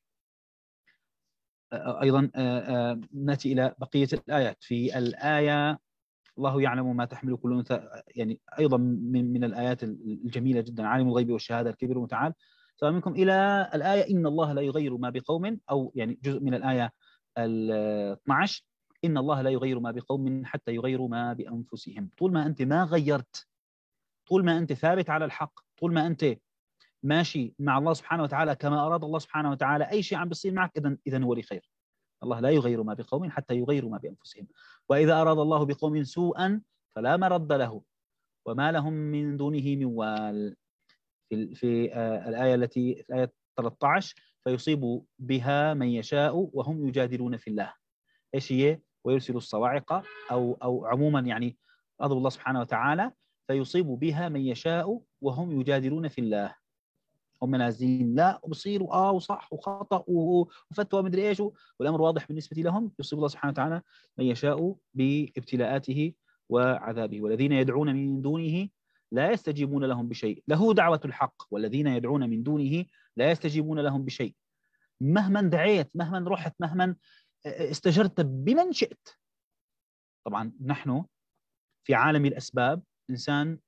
أيضا نأتي إلى بقية الآيات. في الآية الله يعلم ما تحمل كل أنثى، يعني أيضا من من الآيات الجميلة جدا: عالم الغيب والشهادة الكبير المتعال. سواء منكم إلى الآية إن الله لا يغير ما بقوم، أو يعني جزء من الآية ال اثني عشر: إن الله لا يغير ما بقوم حتى يغيروا ما بأنفسهم. طول ما أنت ما غيرت، طول ما أنت ثابت على الحق، طول ما أنت ماشي مع الله سبحانه وتعالى كما أراد الله سبحانه وتعالى، أي شيء عم بيصير معك إذن إذن هو لخير. الله لا يغير ما بقوم حتى يغيروا ما بأنفسهم، وإذا أراد الله بقوم سوءا فلا مرد له وما لهم من دونه من وال. في, في آه الآية التي في الآية ثلاثة عشر فيصيب بها من يشاء وهم يجادلون في الله. إيش هي؟ ويرسل الصواعق أو أو عموما يعني غضب الله سبحانه وتعالى، فيصيب بها من يشاء وهم يجادلون في الله. هم نازلين لا وبصيروا اه وصح وخطا وفتوى مدري ايش، والامر واضح بالنسبه لهم، يصيب الله سبحانه وتعالى من يشاء بابتلاءاته وعذابه. والذين يدعون من دونه لا يستجيبون لهم بشيء، له دعوة الحق، والذين يدعون من دونه لا يستجيبون لهم بشيء. مهما دعيت، مهما رحت، مهما استجرت بمن شئت. طبعا نحن في عالم الأسباب، إنسان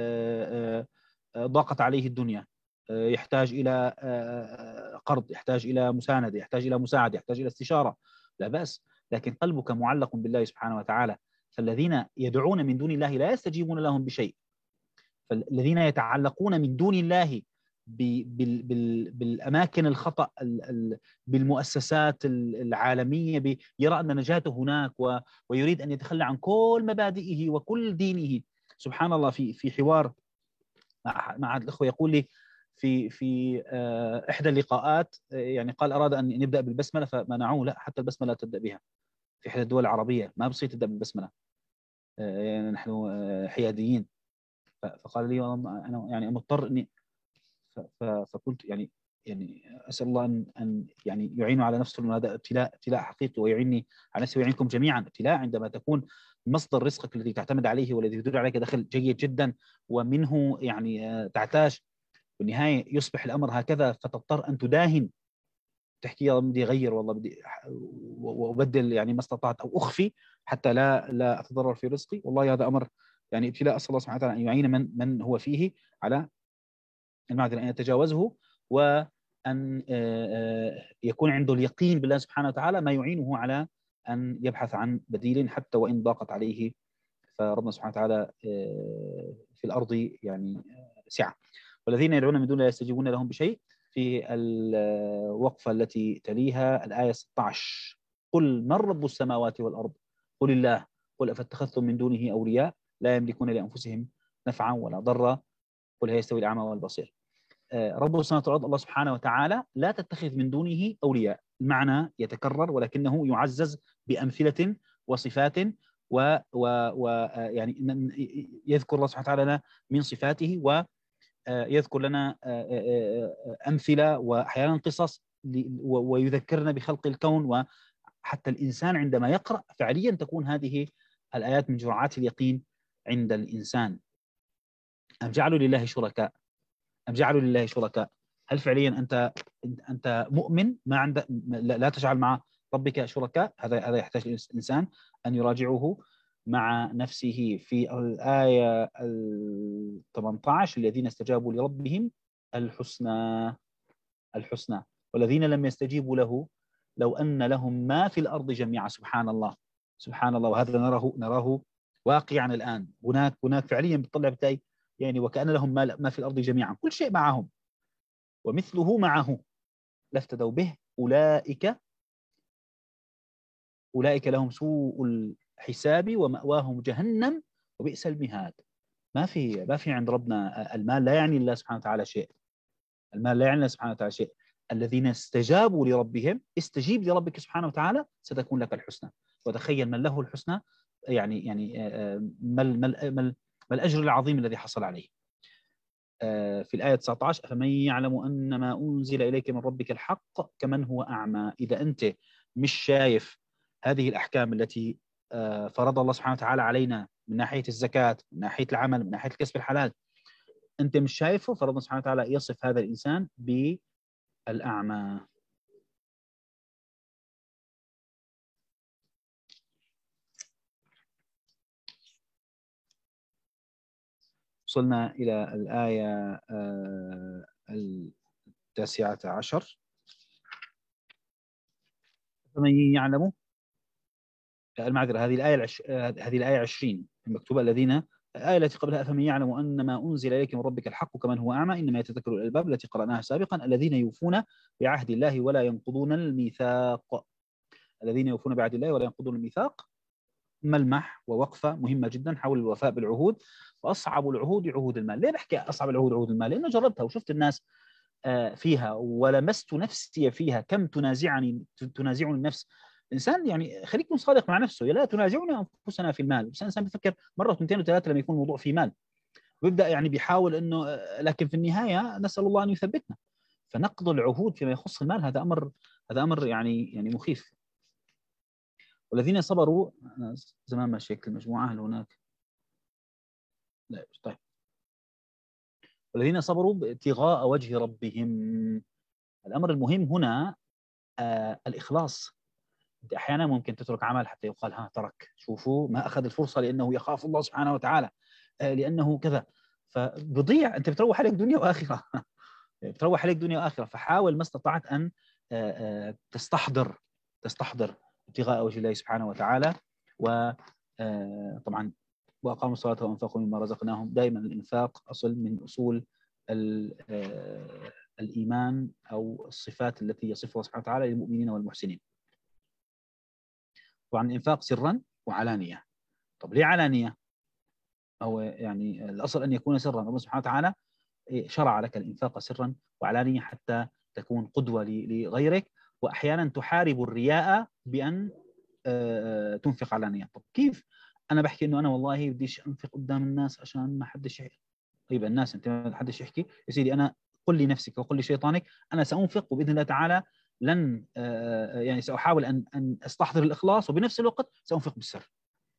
ضاقت عليه الدنيا، يحتاج إلى قرض، يحتاج إلى مساندة، يحتاج إلى مساعدة، يحتاج إلى استشارة، لا بأس، لكن قلبك معلق بالله سبحانه وتعالى. فالذين يدعون من دون الله لا يستجيبون لهم بشيء. فالذين يتعلقون من دون الله بالأماكن الخطأ، بالمؤسسات العالمية، يرى أن نجاته هناك ويريد أن يتخلى عن كل مبادئه وكل دينه. سبحان الله، في في حوار مع مع الأخوة يقول لي في في إحدى اللقاءات، يعني قال أراد أن نبدأ بالبسملة فمنعوه، لا حتى البسملة لا تبدأ بها في إحدى الدول العربية، ما بصير تبدأ بالبسملة، يعني نحن حياديين. فقال لي أنا يعني مضطر إني، فقلت يعني يعني أسأل الله أن أن يعني يعينه على نفسه، هذا ابتلاء ابتلاء حقيقي، ويعيني على نفسه ويعينكم جميعا. ابتلاء عندما تكون مصدر رزقك الذي تعتمد عليه والذي يدر عليك دخل جيد جدا ومنه يعني تعتاش، بالنهاية يصبح الأمر هكذا فتضطر أن تداهن، تحكي يا بدي أغير والله بدي وأبدل يعني ما استطعت أو أخفي حتى لا لا أتضرر في رزقي. والله هذا أمر يعني ابتلاء، أسأل الله سبحانه وتعالى أن يعين من من هو فيه على المعذرة، أن يتجاوزه، وأن يكون عنده اليقين بالله سبحانه وتعالى ما يعينه على أن يبحث عن بديل حتى وإن ضاقت عليه. فربنا سبحانه وتعالى في الأرض يعني سعة. والذين يدعون من دون الله لا يستجيبون لهم بشيء. في الوقفة التي تليها الآية ستة عشر قل من رب السماوات والأرض قل الله قل أفاتخذتم من دونه أولياء لا يملكون لأنفسهم نفعا ولا ضرا قل هل يستوي الأعمى والبصير. رب السماوات والأرض الله سبحانه وتعالى، لا تتخذ من دونه أولياء. المعنى يتكرر ولكنه يعزز بأمثلة وصفات و, و, و يعني يذكر الله سبحانه وتعالى لنا من صفاته، ويذكر لنا أمثلة وأحيانا قصص ويذكرنا بخلق الكون. وحتى الإنسان عندما يقرأ فعليا تكون هذه الآيات من جرعات اليقين عند الإنسان. أم جعلوا لله شركاء أم جعلوا لله شركاء هل فعليا أنت أنت مؤمن ما عند لا تجعل مع ربك شركاء؟ هذا هذا يحتاج الإنسان أن يراجعه مع نفسه. في الآية ثمانية عشر الذين استجابوا لربهم الحسنى الحسنى والذين لم يستجيبوا له لو أن لهم ما في الأرض جميعا. سبحان الله سبحان الله، وهذا نراه نراه واقعا الآن. هناك هناك فعليا بتطلع بتاعي يعني وكأن لهم ما, ما في الأرض جميعا، كل شيء معهم ومثله معه لافتدوا به أولئك أولئك لهم سوء الحساب ومأواهم جهنم وبئس المهاد. ما في ما في عند ربنا المال لا يعني الله سبحانه وتعالى شيء، المال لا يعني الله سبحانه وتعالى شيء. الذين استجابوا لربهم، استجيب لربك سبحانه وتعالى ستكون لك الحسنى. وتخيل من له الحسنى يعني يعني ما ما ما الأجر العظيم الذي حصل عليه. في الآية تسعة عشر فمن يعلم أن ما أنزل إليك من ربك الحق كمن هو أعمى. إذا أنت مش شايف هذه الأحكام التي فرض الله سبحانه وتعالى علينا من ناحية الزكاة، من ناحية العمل، من ناحية الكسب الحلال، أنت مش شايفه، فربنا سبحانه وتعالى يصف هذا الإنسان بالأعمى. وصلنا إلى الآية التاسعة عشر فمن يعلم المعذرة، هذه الآية العش... هذه الآية عشرين المكتوبة. الذين الآية التي قبلها أفمن يعلم أن ما أنزل إليك من ربك الحق كمن هو أعمى إنما يتذكر الألباب التي قرأناها سابقا الذين يوفون بعهد الله ولا ينقضون الميثاق. الذين يوفون بعهد الله ولا ينقضون الميثاق ملمح ووقفة مهمة جدا حول الوفاء بالعهود. وأصعب العهود عهود المال. ليه بحكي أصعب العهود عهود المال؟ لأنه جربتها وشفت الناس فيها ولمست نفسي فيها. كم تنازعني تنازعني النفس. الإنسان يعني خليك يكون صادق مع نفسه. لا تنازعنا أنفسنا في المال. بس الإنسان بيفكر مرة واثنتين وثلاثة لما يكون الموضوع في مال ويبدأ يعني بيحاول إنه، لكن في النهاية نسأل الله أن يثبتنا. فنقض العهود فيما يخص المال هذا أمر هذا أمر يعني يعني مخيف. والذين صبروا، أنا زمان ما شيكت المجموعة هل هناك؟ لا. طيب. والذين صبروا ابتغاء وجه ربهم. الأمر المهم هنا آه الإخلاص. أنت أحيانا ممكن تترك عمل حتى يقال ها ترك، شوفوا ما أخذ الفرصة لأنه يخاف الله سبحانه وتعالى، آه لأنه كذا، فبضيع. أنت بتروح عليك دنيا وآخرة بتروح عليك دنيا وآخرة. فحاول ما استطعت أن آه آه تستحضر تستحضر ابتغاء وجه الله سبحانه وتعالى. وطبعا وأقاموا الصلاة وأنفقوا مما رزقناهم. دائما الإنفاق أصل من أصول الإيمان أو الصفات التي يصفها سبحانه وتعالى للمؤمنين والمحسنين. طبعا الإنفاق سرا وعلانية. طب ليه علانية؟ أو يعني الأصل أن يكون سرا. الله سبحانه وتعالى شرع لك الإنفاق سرا وعلانية حتى تكون قدوة لغيرك. وأحيانا تحارب الرياء بأن تنفق علانية. طب كيف أنا بحكي إنه أنا والله بديش أنفق قدام الناس عشان ما حدش يحكي؟ طيب الناس أنت ما حدش يحكي يا سيدي، أنا قل لي نفسك وقل لي شيطانك أنا سأنفق وبإذن الله تعالى لن يعني سأحاول أن أن أستحضر الإخلاص وبنفس الوقت سأنفق بالسر.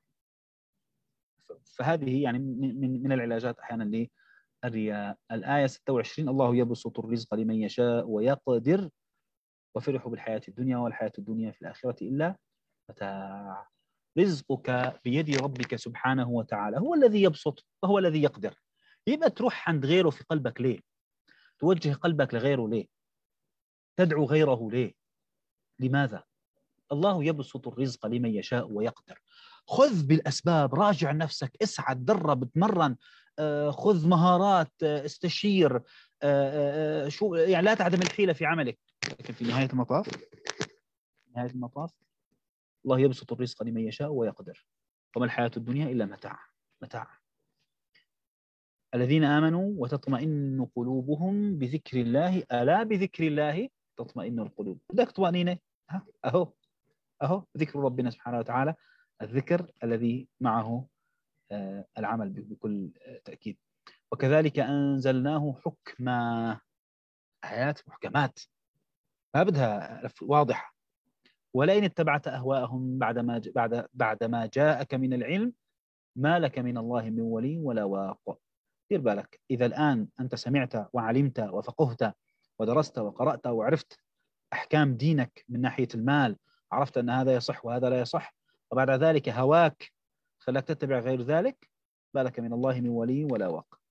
فهذه يعني من من العلاجات أحيانا للرياء. الآية ستة وعشرين الله يبسط الرزق لمن يشاء ويقدر وفرحوا بالحياة الدنيا والحياة الدنيا في الآخرة إلا متاع. رزقك بيد ربك سبحانه وتعالى. هو الذي يبسط وهو الذي يقدر. يبقى تروح عند غيره في قلبك ليه؟ توجه قلبك لغيره ليه؟ تدعو غيره ليه؟ لماذا؟ الله يبسط الرزق لمن يشاء ويقدر. خذ بالأسباب، راجع نفسك، اسعى، تدرب، تمرن، خذ مهارات، استشير، شو يعني لا تعدم الحيلة في عملك. لكن في نهاية المطاف نهاية المطاف الله يبسط الرزق لمن يشاء ويقدر وما الحياة الدنيا إلا متاع متاع. الذين آمنوا وتطمئن قلوبهم بذكر الله ألا بذكر الله تطمئن القلوب. بدك طمأنينة؟ ها أهو أهو ذكر ربنا سبحانه وتعالى، الذكر الذي معه آه العمل بكل آه تأكيد. وكذلك أنزلناه حكما. آيات محكمات ما بدها واضحة. ولئن اتبعت أهواءهم بعدما بعد بعدما جاءك من العلم ما لك من الله من ولي ولا واق. دير بالك إذا الآن أنت سمعت وعلمت وفقهت ودرست وقرأت وعرفت أحكام دينك من ناحية المال، عرفت أن هذا يصح وهذا لا يصح، وبعد ذلك هواك خلاك تتبع غير ذلك، ما لك من الله من ولي ولا واق.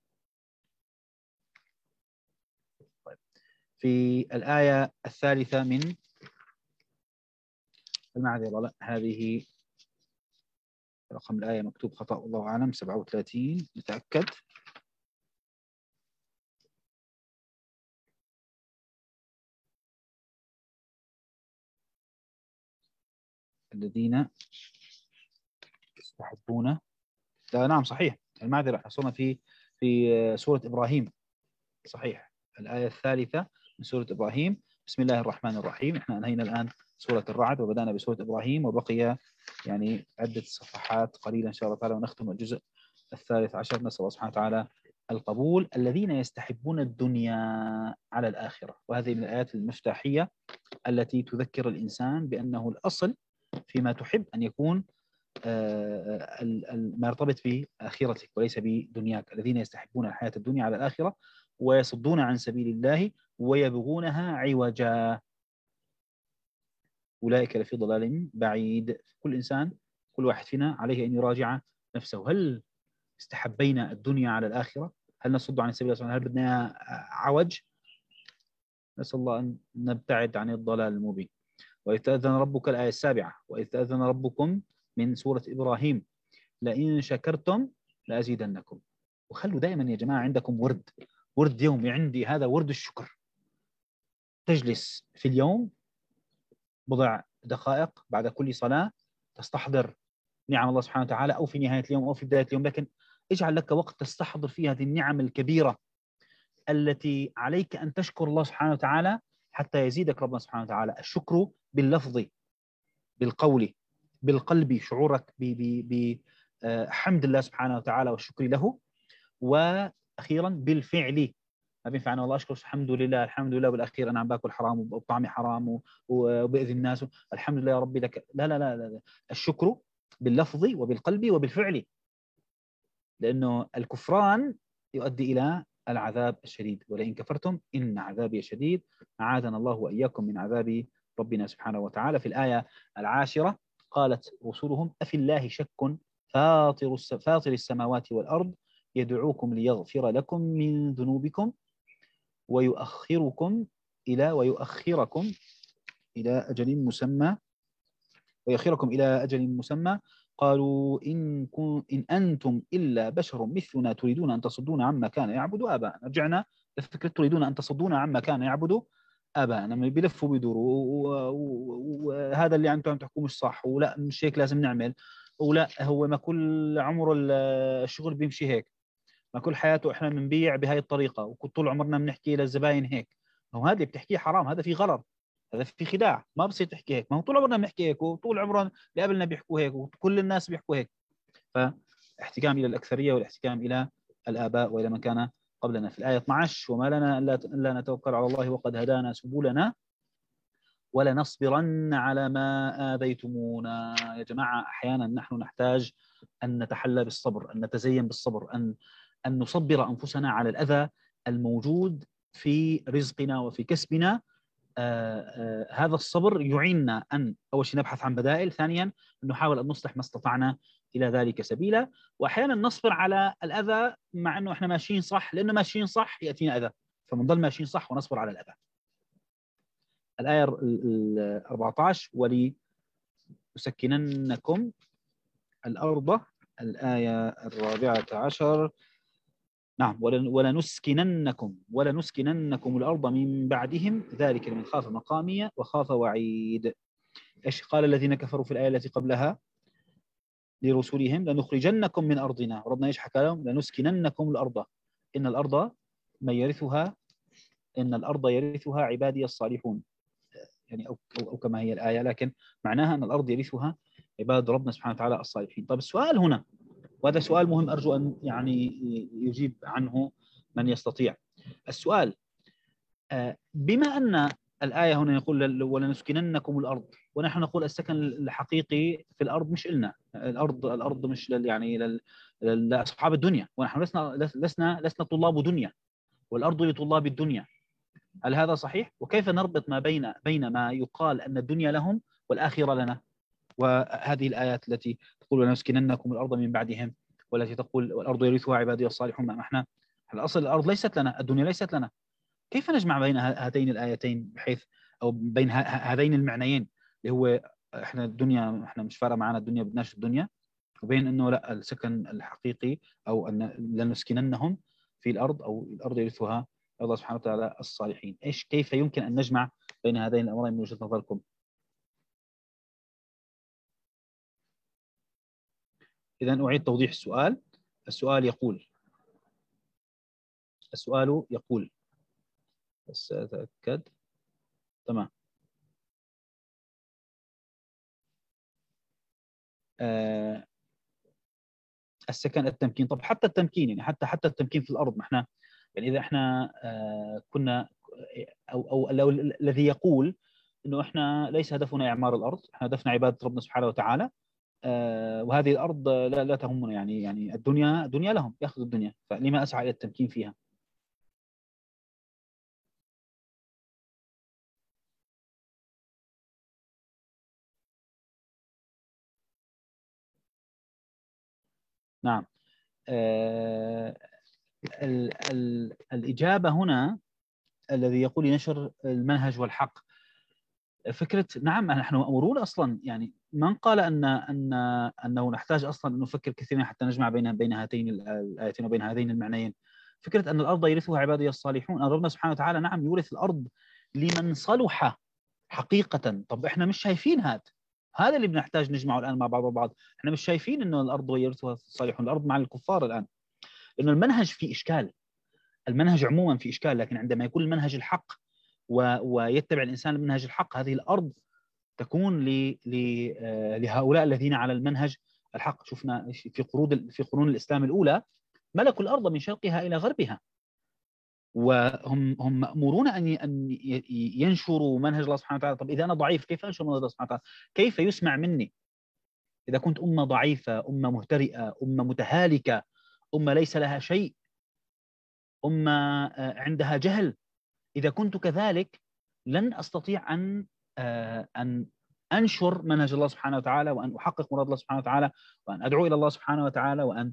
طيب. في الآية الثالثة من المعذرة، لا هذه رقم الآية مكتوب خطأ الله أعلم، سبعة وثلاثين نتأكد. الذين يستحبون، لا نعم صحيح المعذرة، حصلنا في في سورة إبراهيم. صحيح الآية الثالثة من سورة إبراهيم. بسم الله الرحمن الرحيم. احنا أنهينا الآن سورة الرعد وبدأنا بسورة إبراهيم وبقي يعني عدة صفحات قليلة إن شاء الله تعالى ونختم الجزء الثالث عشر. نسأل الله سبحانه وتعالى القبول. الذين يستحبون الدنيا على الآخرة. وهذه من الآيات المفتاحية التي تذكر الإنسان بأنه الأصل فيما تحب أن يكون ما يرتبط بآخرتك وليس بدنياك. الذين يستحبون الحياة الدنيا على الآخرة ويصدون عن سبيل الله ويبغونها عوجا أولئك لفي ضلال بعيد. كل إنسان كل واحد فينا عليه أن يراجع نفسه. هل استحبينا الدنيا على الآخرة؟ هل نصد عن سبيل الله؟ هل بدنا عوج؟ نسأل الله أن نبتعد عن الضلال المبين. وإذ تأذن ربك الآية السابعة، وإذ تأذن ربكم من سورة إبراهيم لئن شكرتم لأزيدنكم. وخلوا دائما يا جماعة عندكم ورد، ورد يومي عندي، هذا ورد الشكر. تجلس في اليوم بضع دقائق بعد كل صلاة تستحضر نعم الله سبحانه وتعالى، أو في نهاية اليوم أو في بداية اليوم، لكن اجعل لك وقت تستحضر فيه هذه النعم الكبيرة التي عليك أن تشكر الله سبحانه وتعالى حتى يزيدك ربنا سبحانه وتعالى. الشكر باللفظ، بالقول، بالقلب، شعورك بحمد الله سبحانه وتعالى والشكر له، وأخيرا بالفعل. ما بينفع أنا والله أشكر الحمد لله الحمد لله بالأخير أنا عم باكل حرام وطعمي حرام وبأذي الناس الحمد لله يا ربي لك. لا لا لا لا، الشكر باللفظ وبالقلب وبالفعل، لأنه الكفران يؤدي إلى العذاب الشديد، ولئن كفرتم إن عذابي شديد، أعاذنا الله وإياكم من عذاب ربنا سبحانه وتعالى. في الآية العاشرة قالت رسلهم أفي الله شك فاطر فاطر السماوات والأرض يدعوكم ليغفر لكم من ذنوبكم ويؤخركم إلى ويؤخركم إلى أجل مسمى ويؤخركم إلى أجل مسمى قالوا إن, كن إن أنتم إلا بشر مثلنا تريدون أن تصدون عما كان يعبد آباءنا. رجعنا لفكرة تريدون أن تصدون عما كان يعبد آباءنا، بيلفوا بيدوروا وهذا اللي أنتم عم تحكوا مش صح، ولا مش هيك لازم نعمل، ولا هو ما كل عمر الشغل بيمشي هيك، ما كل حياته إحنا بنبيع بهاي الطريقة وطول عمرنا بنحكي للزباين هيك. هو هذا اللي بتحكيه حرام، هذا في غلط، هذا في خداع، ما بصير تحكي هيك، ما هو طول عمرنا بنحكي هيك وطول عمرنا اللي قبلنا بيحكوا هيك وكل الناس بيحكوا هيك. فاحتكام إلى الأكثرية والاحتكام إلى الآباء وإلى من كان قبلنا. في الآية اثني عشر وما لنا إلا نتوكل على الله وقد هدانا سبلنا ولنصبرن على ما آذيتمونا. يا جماعة أحيانا نحن نحتاج أن نتحلى بالصبر، أن نتزين بالصبر، أن أن نصبر أنفسنا على الأذى الموجود في رزقنا وفي كسبنا. آه آه هذا الصبر يعيننا أن أول شيء نبحث عن بدائل، ثانيا أن نحاول أن نصلح ما استطعنا إلى ذلك سبيلا، وأحيانا نصبر على الأذى مع أنه إحنا ماشيين صح، لأنه ماشيين صح يأتينا أذى، فبنضل ماشيين صح ونصبر على الأذى. الآية أربعة عشر وليسكننكم الأرض، الآية الرابعة عشر نعم ولنسكننكم ولنسكننكم الأرض من بعدهم ذلك لمن خاف مقامي وخاف وعيد. إيش قال الذين كفروا في الآية التي قبلها لرسلهم؟ لنخرجنكم من أرضنا. ربنا إيش حكى لهم؟ لنسكننكم الأرض، إن الأرض من يرثها إن الأرض يرثها عبادي الصالحون، يعني أو, أو, أو كما هي الآية، لكن معناها أن الأرض يرثها عباد ربنا سبحانه وتعالى الصالحين. طيب السؤال هنا، وهذا سؤال مهم أرجو أن يعني يجيب عنه من يستطيع. السؤال بما أن الآية هنا يقول ولنسكننكم الأرض، ونحن نقول السكن الحقيقي في الأرض مش إلنا، الأرض الأرض مش لل يعني لأصحاب الدنيا، ونحن لسنا لسنا لسنا طلاب دنيا، والأرض لطلاب الدنيا. هل هذا صحيح؟ وكيف نربط ما بين بين ما يقال أن الدنيا لهم والآخرة لنا، وهذه الآيات التي تقول ولنسكننكم الأرض من بعدهم، والتي تقول والأرض يرثها عبادي الصالحون؟ ما احنا الأصل الأرض ليست لنا، الدنيا ليست لنا. كيف نجمع بين هاتين الآيتين بحيث أو بين هذين المعنيين اللي هو احنا الدنيا احنا مش فارقة معنا الدنيا بدناش الدنيا، وبين انه لا السكن الحقيقي او ان لنسكننهم في الارض او الارض يرثها الله سبحانه وتعالى الصالحين؟ ايش كيف يمكن ان نجمع بين هذين الامرين من وجهة نظركم؟ اذا اعيد توضيح السؤال. السؤال يقول السؤال يقول بس اتاكد تمام. آه السكن التمكين، طب حتى التمكين يعني حتى حتى التمكين في الارض، ما احنا يعني اذا احنا آه كنا او او الذي يقول انه احنا ليس هدفنا اعمار الارض، احنا هدفنا عباده ربنا سبحانه وتعالى، آه وهذه الارض لا, لا تهمنا، يعني يعني الدنيا دنيا لهم، ياخذوا الدنيا، فلما اسعى الى التمكين فيها؟ نعم. آه ال ال الاجابه هنا الذي يقول نشر المنهج والحق، فكرة نعم نحن مأمورون أصلا، يعني من قال أن أن أنه نحتاج أصلا أن نفكر كثيرا حتى نجمع بين بين هاتين الآيتين وبين هذين المعنيين. فكرة أن الأرض يرثها عبادي الصالحون، أن ربنا سبحانه وتعالى نعم يورث الأرض لمن صلح حقيقة. طب إحنا مش شايفين هذا هذا اللي بنحتاج نجمعه الآن مع بعض وبعض. إحنا مش شايفين إنه الأرض يرثها الصالحون، الأرض مع الكفار الآن، لأنه المنهج فيه إشكال. المنهج عموما فيه إشكال، لكن عندما يكون المنهج الحق و... ويتبع الإنسان المنهج الحق، هذه الأرض تكون ل... ل... لهؤلاء الذين على المنهج الحق. شفنا في قرون في قرون الإسلام الأولى ملكوا الأرض من شرقها إلى غربها، وهم هم مأمورون أن أن ينشروا منهج الله سبحانه وتعالى. طب إذا أنا ضعيف كيف أنشر منهج الله سبحانه وتعالى؟ كيف يسمع مني إذا كنت أمة ضعيفة، أمة مهترئة، أمة متهالكة، أمة ليس لها شيء، أمة عندها جهل؟ إذا كنت كذلك لن أستطيع أن أن أنشر منهج الله سبحانه وتعالى، وأن أحقق مراد الله سبحانه وتعالى، وأن أدعو إلى الله سبحانه وتعالى، وأن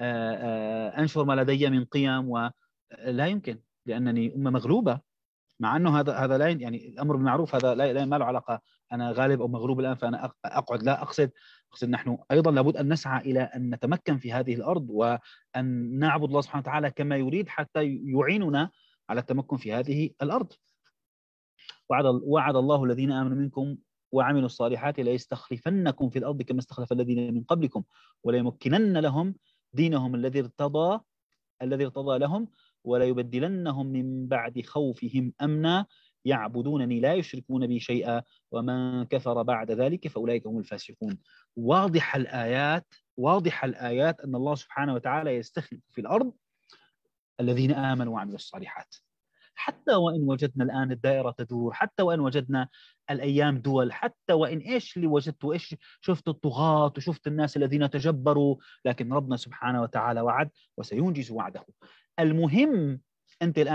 أنشر ما لدي من قيم. ولا يمكن، لأنني أمة مغلوبة. مع أنه هذا هذا لا يعني الأمر بالمعروف هذا لا ما له علاقة أنا غالب أو مغلوب الآن فأنا أقعد. لا أقصد أقصد نحن أيضا لابد أن نسعى إلى أن نتمكن في هذه الأرض، وأن نعبد الله سبحانه وتعالى كما يريد حتى يعيننا على التمكن في هذه الأرض. وعد وعد الله الذين آمنوا منكم وعملوا الصالحات ليستخلفنكم في الأرض كما استخلف الذين من قبلكم وليمكنن لهم دينهم الذي ارتضى الذي ارتضى لهم وليبدلنهم من بعد خوفهم أمنا يعبدونني لا يشركون بي شيئا ومن كفر بعد ذلك فأولئك هم الفاسقون. واضح الآيات واضح الآيات أن الله سبحانه وتعالى يستخلف في الأرض الذين آمنوا وعملوا الصالحات. حتى وإن وجدنا الآن الدائرة تدور، حتى وإن وجدنا الأيام دول، حتى وإن إيش اللي وجدت وإيش شفت الطغاة وشفت الناس الذين تجبروا، لكن ربنا سبحانه وتعالى وعد وسينجز وعده. المهم أنت الآن